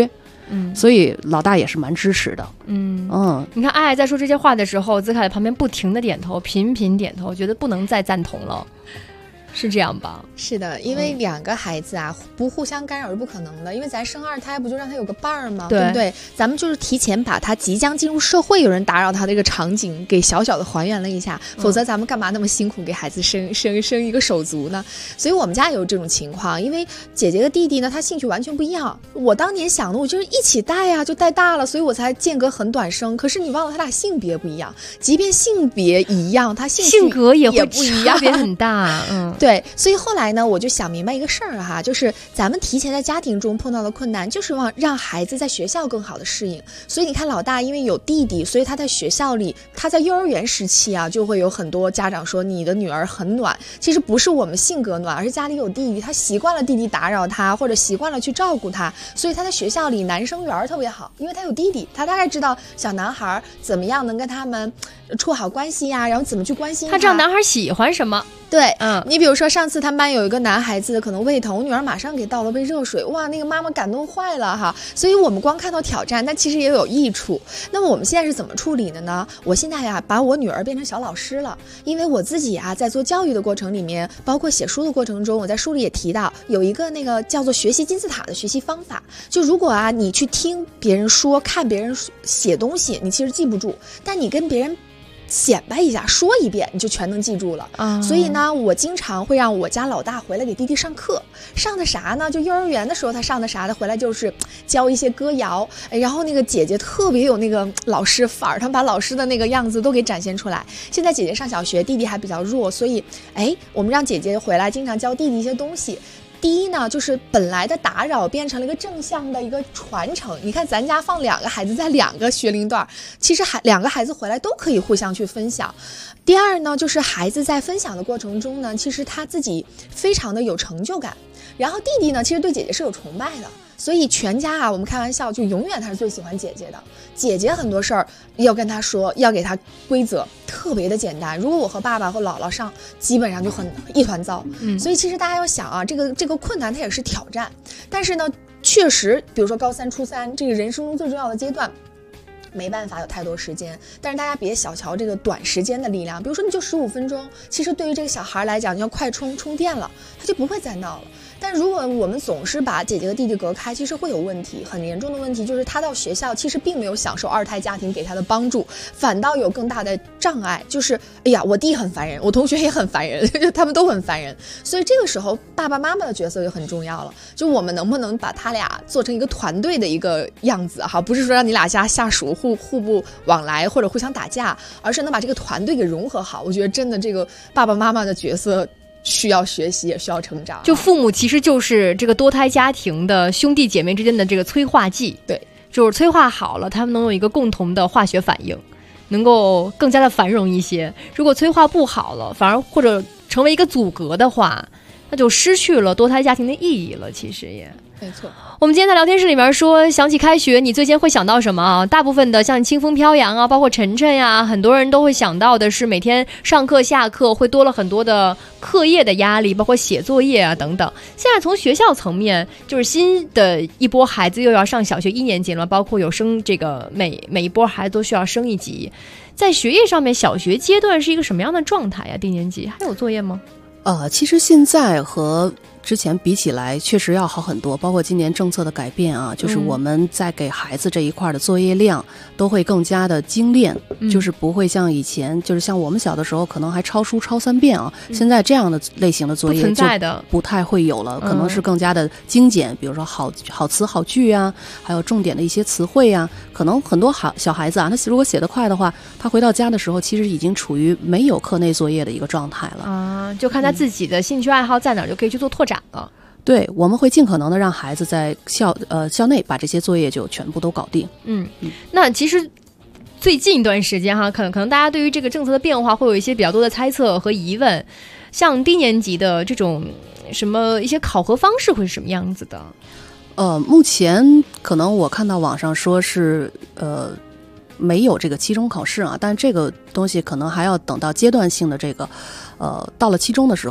所以老大也是蛮支持的。 你看爱爱在说这些话的时候，子凯在旁边不停的点头，频频点头，觉得不能再赞同了。是这样吧？ 是的，因为两个孩子啊，不互相干扰是不可能的。因为咱生2胎不就让他有个伴儿吗？对不对？咱们就是提前把他即将进入社会，有人打扰他这个场景给小小的还原了一下。否则咱们干嘛那么辛苦给孩子生一个手足呢？所以我们家也有这种情况，因为姐姐和弟弟呢，他兴趣完全不一样。我当年想的，我就是一起带呀，就带大了，所以我才间隔很短生。可是你忘了，他俩性别不一样，即便性别一样，他性格也会不一样， 差别很大。 对，所以后来呢，我就想明白一个事儿哈，就是咱们提前在家庭中碰到的困难，就是让孩子在学校更好的适应。所以你看，老大因为有弟弟，所以他在学校里，他在幼儿园时期啊，就会有很多家长说你的女儿很暖，其实不是我们性格暖，而是家里有弟弟，他习惯了弟弟打扰他，或者习惯了去照顾他，所以他在学校里男生缘特别好，因为他有弟弟，他大概知道小男孩怎么样能跟他们处好关系呀，然后怎么去关心他知道男孩喜欢什么。 对，你比如说上次他们班有一个男孩子可能胃疼，我女儿马上给倒了杯热水，哇，那个妈妈感动坏了哈。所以我们光看到挑战，但其实也有益处。那么我们现在是怎么处理的呢？我现在呀，把我女儿变成小老师了，因为我自己啊，在做教育的过程里面，包括写书的过程中，我在书里也提到有一个那个叫做学习金字塔的学习方法。就如果啊，你去听别人说，看别人写东西，你其实记不住，但你跟别人显摆一下，说一遍，你就全能记住了。所以呢，我经常会让我家老大回来给弟弟上课，上的啥呢？就幼儿园的时候他上的啥，他回来就是教一些歌谣。然后那个姐姐特别有那个老师范儿，他们把老师的那个样子都给展现出来。现在姐姐上小学，弟弟还比较弱，所以我们让姐姐回来经常教弟弟一些东西。第一呢，就是本来的打扰变成了一个正向的一个传承。你看咱家放2个孩子在2个学龄段，其实2个孩子回来都可以互相去分享。第二呢，就是孩子在分享的过程中呢，其实他自己非常的有成就感。然后弟弟呢，其实对姐姐是有崇拜的，所以全家啊，我们开玩笑，就永远他是最喜欢姐姐的。姐姐很多事儿要跟他说，要给他规则，特别的简单。如果我和爸爸和姥姥上，基本上就很一团糟。所以其实大家要想啊，这个困难它也是挑战，但是呢，确实，比如说高3、初3这个人生中最重要的阶段。没办法有太多时间，但是大家别小瞧这个短时间的力量。比如说你就15分钟，其实对于这个小孩来讲，你要快充电了，他就不会再闹了。但如果我们总是把姐姐和弟弟隔开，其实会有问题，很严重的问题就是他到学校其实并没有享受2胎家庭给他的帮助，反倒有更大的障碍，就是哎呀，我弟很烦人，我同学也很烦人，他们都很烦人。所以这个时候爸爸妈妈的角色就很重要了，就我们能不能把他俩做成一个团队的一个样子哈，不是说让你俩家下属互不往来或者互相打架，而是能把这个团队给融合好。我觉得真的这个爸爸妈妈的角色需要学习，也需要成长。 就父母其实就是这个多胎家庭的兄弟姐妹之间的这个催化剂。 对， 就是催化好了，他们能有一个共同的化学反应，能够更加的繁荣一些。如果催化不好了，反而或者成为一个阻隔的话，那就失去了多胎家庭的意义了。其实也没错。 我们今天在聊天室里面说，想起开学，你最先会想到什么啊？大部分的像清风飘扬啊，包括晨晨呀，很多人都会想到的是每天上课下课会多了很多的课业的压力，包括写作业啊等等。现在从学校层面，就是新的一波孩子又要上小学1年级了，包括有升这个每一波孩子都需要升1级。在学业上面，小学阶段是一个什么样的状态呀？低年级还有作业吗？ 其实现在和之前比起来确实要好很多，包括今年政策的改变啊，就是我们在给孩子这一块的作业量都会更加的精炼，就是不会像以前，就是像我们小的时候可能还抄书抄3遍啊，现在这样的类型的作业就不太会有了，可能是更加的精简，比如说好词好句啊，还有重点的一些词汇啊，可能很多小孩子啊，他如果写得快的话，他回到家的时候其实已经处于没有课内作业的一个状态了啊，就看他自己的兴趣爱好在哪儿，就可以去做拓展了。 对，我们会尽可能的让孩子在校内把这些作业就全部都搞定。 那其实最近一段时间哈，可能大家对于这个政策的变化会有一些比较多的猜测和疑问，像低年级的这种什么一些考核方式会是什么样子的？ 目前可能我看到网上说是没有这个期中考试啊，但这个东西可能还要等到阶段性的这个到了期中的时候。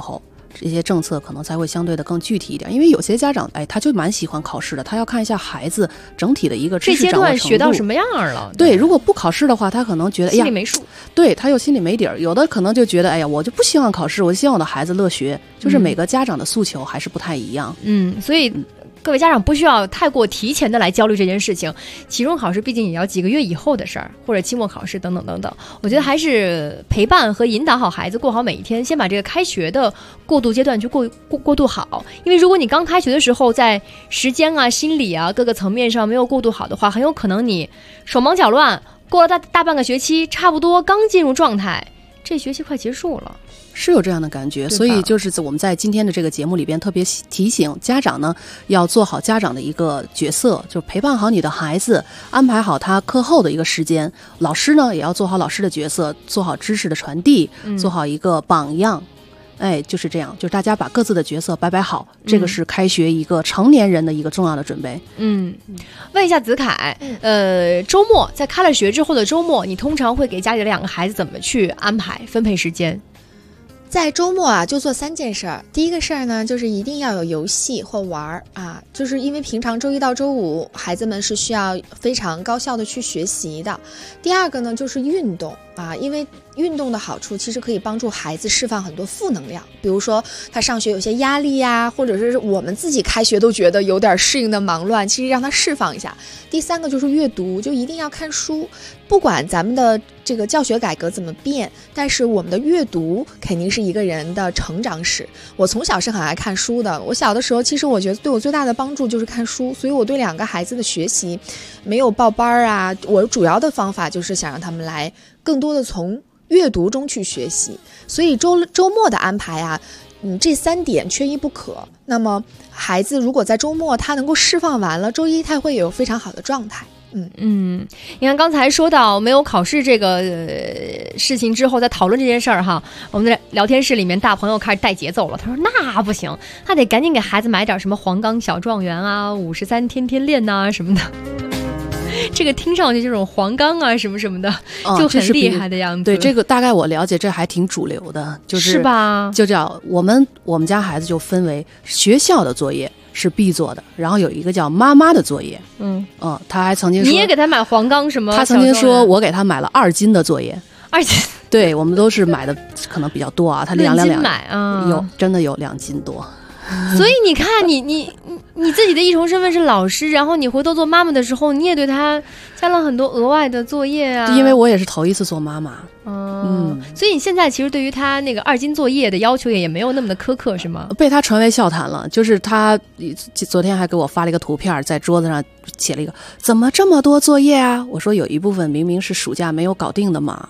这些政策可能才会相对的更具体一点。因为有些家长，他就蛮喜欢考试的，他要看一下孩子整体的一个知识掌握程度，这阶段学到什么样了。 对，如果不考试的话，他可能觉得心里没数， 对，他又心里没底儿。有的可能就觉得，我就不希望考试，我希望我的孩子乐学。就是每个家长的诉求还是不太一样。 所以各位家长不需要太过提前的来焦虑这件事情，期中考试毕竟也要几个月以后的事儿，或者期末考试等等等等。我觉得还是陪伴和引导好孩子过好每一天，先把这个开学的过渡阶段去过渡好。因为如果你刚开学的时候在时间啊、心理啊各个层面上没有过渡好的话，很有可能你手忙脚乱，过了大半个学期，差不多刚进入状态，这学期快结束了。 是有这样的感觉，所以就是我们在今天的这个节目里边特别提醒家长呢，要做好家长的一个角色，就陪伴好你的孩子，安排好他课后的一个时间。老师呢也要做好老师的角色，做好知识的传递，做好一个榜样。就是这样，就是大家把各自的角色摆好，这个是开学一个成年人的一个重要的准备。 问一下子凯，周末在开了学之后的周末，你通常会给家里的2个孩子怎么去安排分配时间？ 在周末啊，就做3件事儿。第一个事儿呢，就是一定要有游戏或玩儿啊，就是因为平常周一到周五孩子们是需要非常高效的去学习的。第二个呢，就是运动啊，因为运动的好处其实可以帮助孩子释放很多负能量，比如说他上学有些压力呀，或者是我们自己开学都觉得有点适应的忙乱，其实让他释放一下。第3个就是阅读，就一定要看书。不管咱们的这个教学改革怎么变，但是我们的阅读肯定是一个人的成长史。我从小是很爱看书的，我小的时候其实我觉得对我最大的帮助就是看书，所以我对2个孩子的学习没有报班啊，我主要的方法就是想让他们来更多的从阅读中去学习。所以周末的安排啊，这3点缺一不可。那么孩子如果在周末他能够释放完了，周一他会有非常好的状态。 你看刚才说到没有考试这个事情之后，在讨论这件事儿哈，我们的聊天室里面大朋友开始带节奏了。他说那不行，他得赶紧给孩子买点什么黄冈小状元啊、53天天练呐什么的。这个听上去这种黄冈啊什么什么的，就很厉害的样子。 对，这个大概我了解，这还挺主流的，就是吧？ 就叫我们家孩子就分为学校的作业是必做的，然后有一个叫妈妈的作业。他还曾经说你也给他买黄冈什么？ 他曾经说我给他买了2斤的作业。 2斤？ 对，我们都是买的可能比较多啊，他2 买啊， 真的有2斤多。 所以你看，你自己的一重身份是老师，然后你回头做妈妈的时候，你也对他加了很多额外的作业啊。 因为我也是头一次做妈妈。 所以你现在其实对于他那个2斤作业的要求也没有那么的苛刻，是吗？ 被他传为笑谈了，就是他昨天还给我发了一个图片，在桌子上写了一个怎么这么多作业啊？我说有一部分明明是暑假没有搞定的嘛。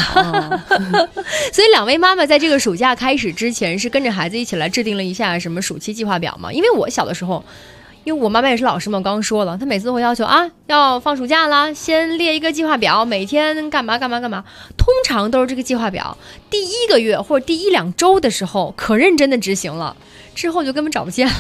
所以2位妈妈在这个暑假开始之前是跟着孩子一起来制定了一下什么暑期计划表吗？因为我小的时候，因为我妈妈也是老师嘛，我刚刚说了，她每次会要求要放暑假啦，先列一个计划表，每天干嘛干嘛干嘛。通常都是这个计划表第1个月或者第1-2周的时候可认真的执行了，之后就根本找不见了。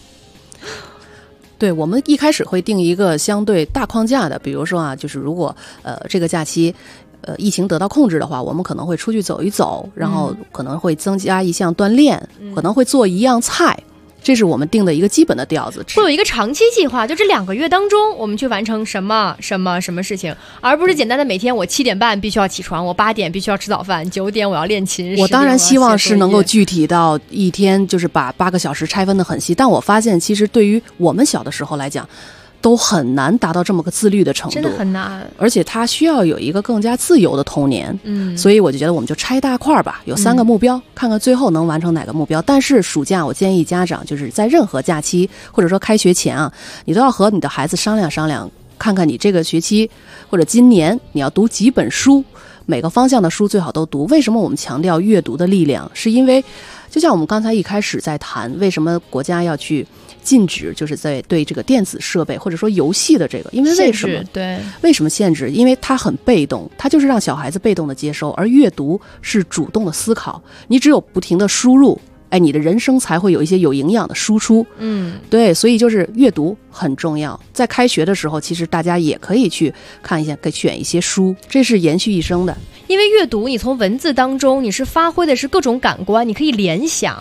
对，我们一开始会定一个相对大框架的，比如说就是如果这个假期疫情得到控制的话，我们可能会出去走一走，然后可能会增加一项锻炼，可能会做一样菜，这是我们定的一个基本的调子。 会有一个长期计划，就这2个月当中我们去完成什么什么什么事情，而不是简单的每天我7点半必须要起床，我8点必须要吃早饭，9点我要练琴。 我当然希望是能够具体到一天，就是把8个小时拆分的很细，但我发现其实对于我们小的时候来讲都很难达到这么个自律的程度， 真的很难， 而且他需要有一个更加自由的童年。所以我就觉得我们就拆大块吧，有3个目标，看看最后能完成哪个目标。但是暑假我建议家长就是在任何假期或者说开学前你都要和你的孩子商量商量，看看你这个学期或者今年你要读几本书，每个方向的书最好都读。为什么我们强调阅读的力量？是因为就像我们刚才一开始在谈，为什么国家要去禁止，就是在对这个电子设备或者说游戏的这个，因为为什么？ 对， 为什么限制？因为它很被动，它就是让小孩子被动的接收，而阅读是主动的思考。你只有不停的输入，你的人生才会有一些有营养的输出。对，所以就是阅读很重要。在开学的时候，其实大家也可以去看一下，可以选一些书，这是延续一生的。 因为阅读，你从文字当中你是发挥的是各种感官，你可以联想，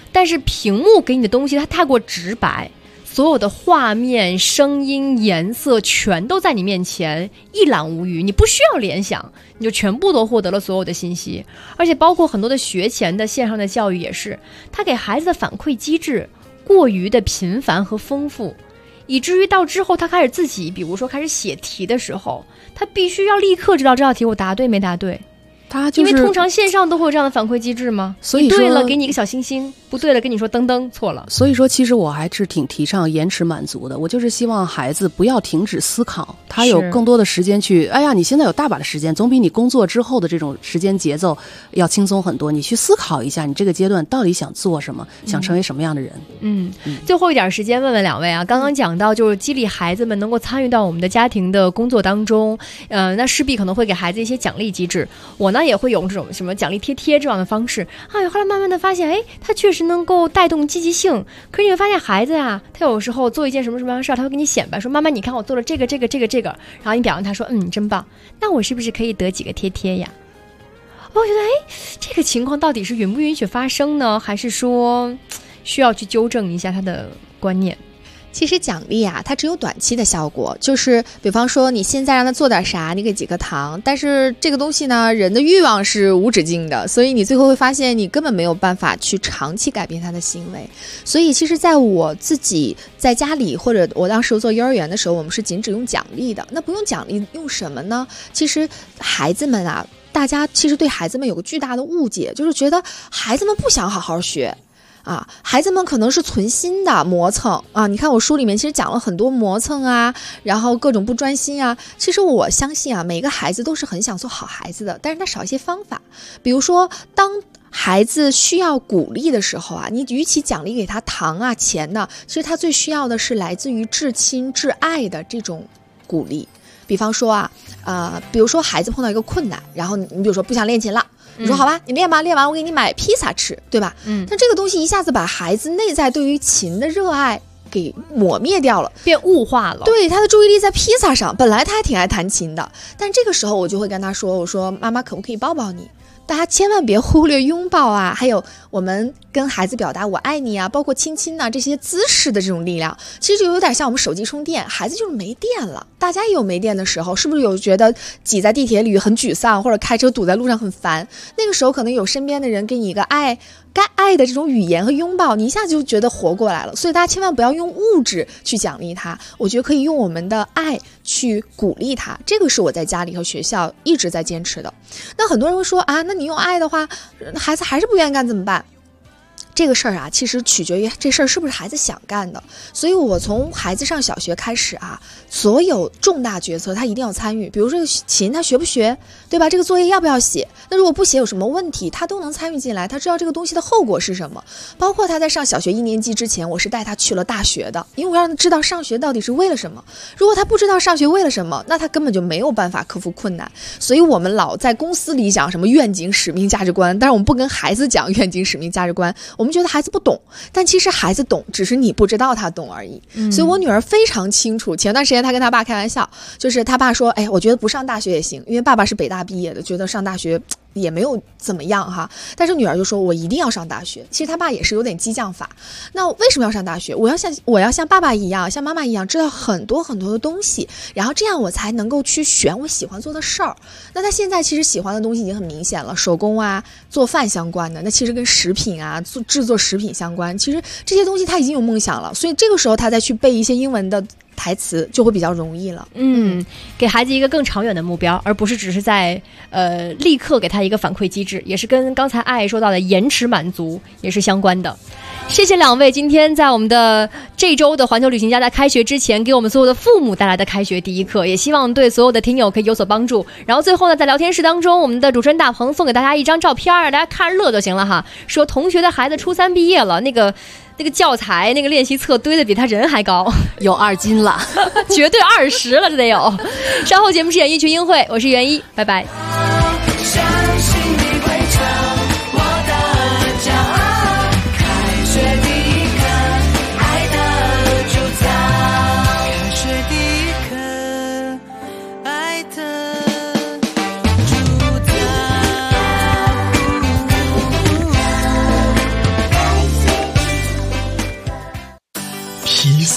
但是屏幕给你的东西它太过直白，所有的画面、声音、颜色全都在你面前，一览无余，你不需要联想，你就全部都获得了所有的信息。而且包括很多的学前的线上的教育也是，他给孩子的反馈机制过于的频繁和丰富，以至于到之后他开始自己比如说开始写题的时候，他必须要立刻知道这道题我答对没答对。 他就是因为通常线上都会有这样的反馈机制吗？ 所以你对了给你一个小星星，不对了跟你说噔噔错了。 所以说其实我还是挺提倡延迟满足的，我就是希望孩子不要停止思考，他有更多的时间去，哎呀你现在有大把的时间，总比你工作之后的这种时间节奏要轻松很多，你去思考一下你这个阶段到底想做什么，想成为什么样的人。 最后一点时间问问两位啊，刚刚讲到就是激励孩子们能够参与到我们的家庭的工作当中，那势必可能会给孩子一些奖励机制，我呢也会用这种什么奖励贴贴这样的方式啊，后来慢慢的发现，哎，它确实能够带动积极性。可是你会发现孩子啊，他有时候做一件什么什么样的事，他会给你显摆说，妈妈你看我做了这个，然后你表扬他说，你真棒，那我是不是可以得几个贴贴呀？我觉得，哎，这个情况到底是允不允许发生呢？还是说需要去纠正一下他的观念？ 其实奖励啊，它只有短期的效果，就是比方说你现在让他做点啥，你给几颗糖，但是这个东西呢，人的欲望是无止境的，所以你最后会发现你根本没有办法去长期改变他的行为。所以其实在我自己在家里，或者我当时做幼儿园的时候，我们是仅只用奖励的。那不用奖励用什么呢？其实孩子们啊，大家其实对孩子们有个巨大的误解，就是觉得孩子们不想好好学啊，孩子们可能是存心的磨蹭啊。你看我书里面其实讲了很多磨蹭啊，然后各种不专心啊。其实我相信啊，每个孩子都是很想做好孩子的，但是他少一些方法。比如说，当孩子需要鼓励的时候啊，你与其奖励给他糖啊、钱呢，其实他最需要的是来自于至亲至爱的这种鼓励。比方说啊，比如说孩子碰到一个困难，然后你比如说不想练琴了。你说好吧，你练吧，练完我给你买披萨吃，对吧？但这个东西一下子把孩子内在对于琴的热爱给抹灭掉了， 变物化了。 对，他的注意力在披萨上，本来他还挺爱弹琴的，但这个时候我就会跟他说，我说妈妈可不可以抱抱你？大家千万别忽略拥抱啊，还有我们跟孩子表达我爱你啊，包括亲亲啊，这些姿势的这种力量，其实就有点像我们手机充电，孩子就是没电了。大家也有没电的时候，是不是有觉得挤在地铁里很沮丧，或者开车堵在路上很烦？那个时候可能有身边的人给你一个该爱的这种语言和拥抱，你一下就觉得活过来了。所以大家千万不要用物质去奖励他，我觉得可以用我们的爱去鼓励他，这个是我在家里和学校一直在坚持的。那很多人会说啊，那你用爱的话，孩子还是不愿意干怎么办？这个事儿啊，其实取决于这事儿是不是孩子想干的。所以我从孩子上小学开始啊，所有重大决策他一定要参与。比如这个琴他学不学，对吧？这个作业要不要写？那如果不写有什么问题，他都能参与进来，他知道这个东西的后果是什么。包括他在上小学1年级之前，我是带他去了大学的，因为我要让他知道上学到底是为了什么。如果他不知道上学为了什么，那他根本就没有办法克服困难。所以我们老在公司里讲什么愿景、使命、价值观，但是我们不跟孩子讲愿景、使命、价值观，我们觉得孩子不懂，但其实孩子懂，只是你不知道他懂而已。所以我女儿非常清楚，前段时间她跟她爸开玩笑，就是她爸说，哎，我觉得不上大学也行，因为爸爸是北大毕业的，觉得上大学也没有怎么样哈。但是女儿就说我一定要上大学。其实她爸也是有点激将法。那为什么要上大学？我要像爸爸一样，像妈妈一样，知道很多很多的东西，然后这样我才能够去选我喜欢做的事儿。那他现在其实喜欢的东西已经很明显了，手工啊，做饭相关的，那其实跟食品啊，制作食品相关，其实这些东西他已经有梦想了，所以这个时候他再去背一些英文的台词就会比较容易了。 给孩子一个更长远的目标，而不是只是在立刻给他一个反馈机制，也是跟刚才爱说到的延迟满足也是相关的。谢谢两位今天在我们的这周的环球旅行家在开学之前给我们所有的父母带来的开学第一课，也希望对所有的听友可以有所帮助。然后最后呢，在聊天室当中，我们的主持人大鹏送给大家一张照片，大家看着乐就行了哈。说同学的孩子初3毕业了，那个教材那个练习册堆得比他人还高， 有2斤了绝对20了，这得有。稍后节目是演艺群英会，我是袁一，拜拜。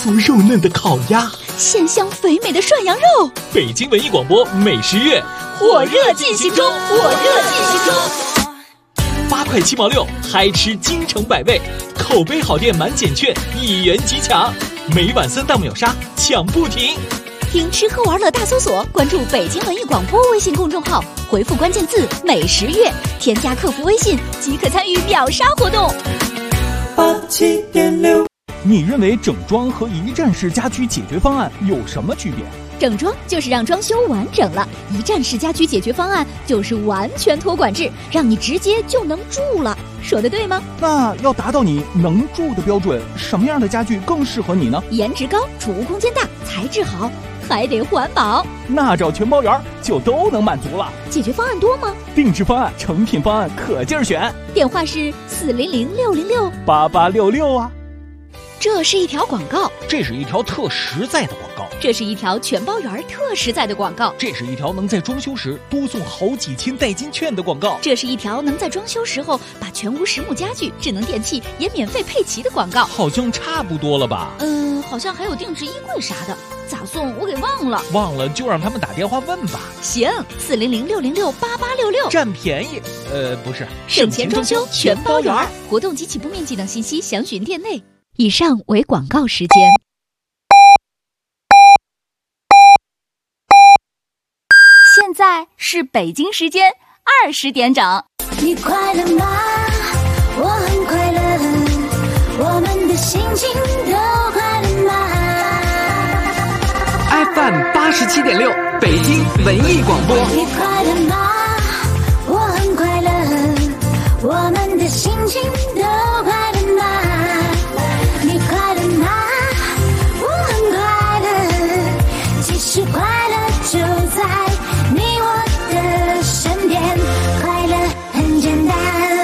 酥肉嫩的烤鸭， 鲜香肥美的涮羊肉。 北京文艺广播美食月火热进行中 ，8块7毛6，嗨吃京城百味，口碑好店满减券1元即抢，每晚3档秒杀抢不停。 听吃喝玩乐大搜索，关注北京文艺广播微信公众号，回复关键字美食月，添加客服微信即可参与秒杀活动。 87.6，你认为整装和一站式家居解决方案有什么区别？ 整装就是让装修完整了，一站式家居解决方案就是完全托管制，让你直接就能住了。说的对吗？ 那要达到你能住的标准，什么样的家具更适合你呢？ 颜值高，储物空间大，材质好，还得环保。 那找全包园就都能满足了。 解决方案多吗？ 定制方案、成品方案可劲儿选。 电话是 400-606-8866啊。 这是一条广告， 这是一条特实在的广告， 这是一条全包园特实在的广告， 这是一条能在装修时多送好几千代金券的广告， 这是一条能在装修时候把全屋实木家具、智能电器也免费配齐的广告。 好像差不多了吧？ 好像还有定制衣柜啥的，咋送我给忘了。 忘了就让他们打电话问吧。 行，400-606-8866， 占便宜。不是， 省钱装修全包园。活动及起步面积等信息详询店内。以上为广告时间。 现在是北京时间20点整。 你快乐吗？我很快乐，我们的心情都快乐吗？ FM 87.6，北京文艺广播。 你快乐吗？我很快乐，我们的心情都快乐吗？你快乐吗？我很快乐，其实快乐就在你我的身边，快乐很简单。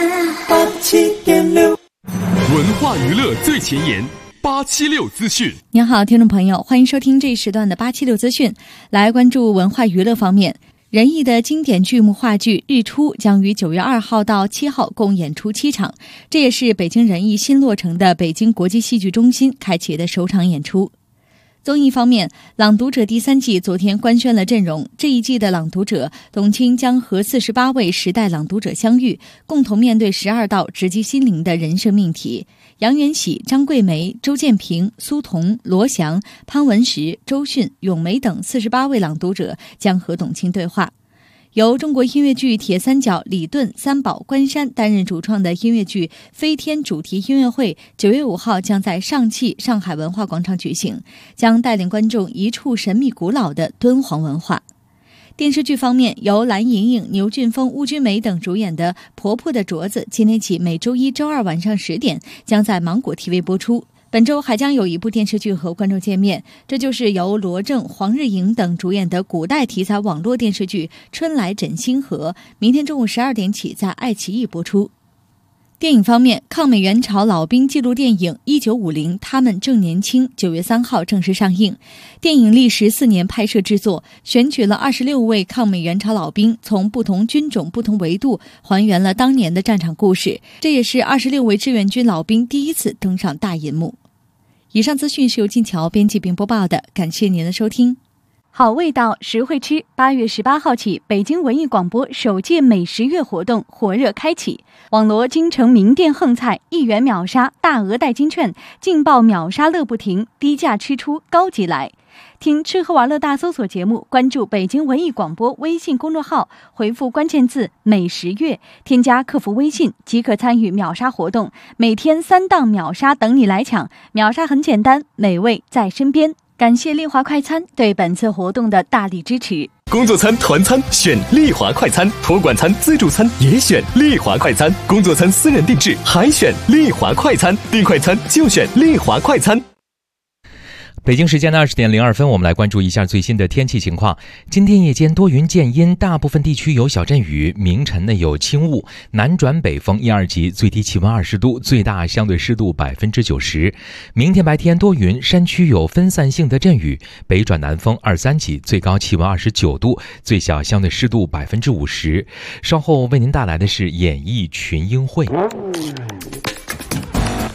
87.6， 文化娱乐最前沿，876资讯。 您好，听众朋友，欢迎收听这一时段的876资讯。来关注文化娱乐方面，仁义的经典剧目话剧《日出》将于9月2号到7号共演出7场，这也是北京仁义新落成的北京国际戏剧中心开启的首场演出。综艺方面，《朗读者》第3季昨天官宣了阵容。这一季的朗读者，董卿将和48位时代朗读者相遇，共同面对12道直击心灵的人生命题。杨元喜、张桂梅、周建平、苏童、罗翔、潘文石、周迅、咏梅等48位朗读者将和董卿对话。由中国音乐剧铁三角李顿、三宝、关山担任主创的音乐剧《飞天》主题音乐会，9月5号将在上汽上海文化广场举行，将带领观众一触神秘古老的敦煌文化。电视剧方面，由蓝盈莹、牛俊峰、邬君梅等主演的《婆婆的镯子》，今天起每周一、周二晚上10点将在芒果 TV 播出。本周还将有一部电视剧和观众见面，这就是由罗正、黄日莹等主演的古代题材网络电视剧《春来枕星河》，明天中午12点起在爱奇艺播出。电影方面，抗美援朝老兵纪录电影《1950他们正年轻》9月3号正式上映。电影历时4年拍摄制作，选取了26位抗美援朝老兵，从不同军种、不同维度还原了当年的战场故事。这也是26位志愿军老兵第一次登上大银幕。以上资讯是由金桥编辑并播报的，感谢您的收听。好味道，实惠吃。8月18号起，北京文艺广播首届美食月活动火热开启，网罗京城名店横菜，1元秒杀，大额代金券，劲爆秒杀乐不停，低价吃出高级来。听吃喝玩乐大搜索节目，关注北京文艺广播微信公众号，回复关键字美食月，添加客服微信即可参与秒杀活动，每天3档秒杀等你来抢，秒杀很简单，美味在身边。感谢丽华快餐对本次活动的大力支持。 工作餐、团餐选丽华快餐，托管餐、自助餐也选丽华快餐，工作餐私人定制还选丽华快餐，订快餐就选丽华快餐。 北京时间的20点02分，我们来关注一下最新的天气情况。今天夜间多云见阴，大部分地区有小阵雨，明晨呢有轻雾，南转北风1、2级，最低气温20度，最大相对湿度90%。明天白天多云，山区有分散性的阵雨，北转南风2、3级，最高气温29度，最小相对湿度50%。稍后为您带来的是演艺群英会。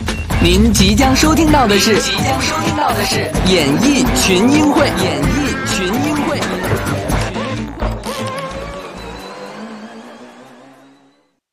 您即将收听到的是演艺群英会。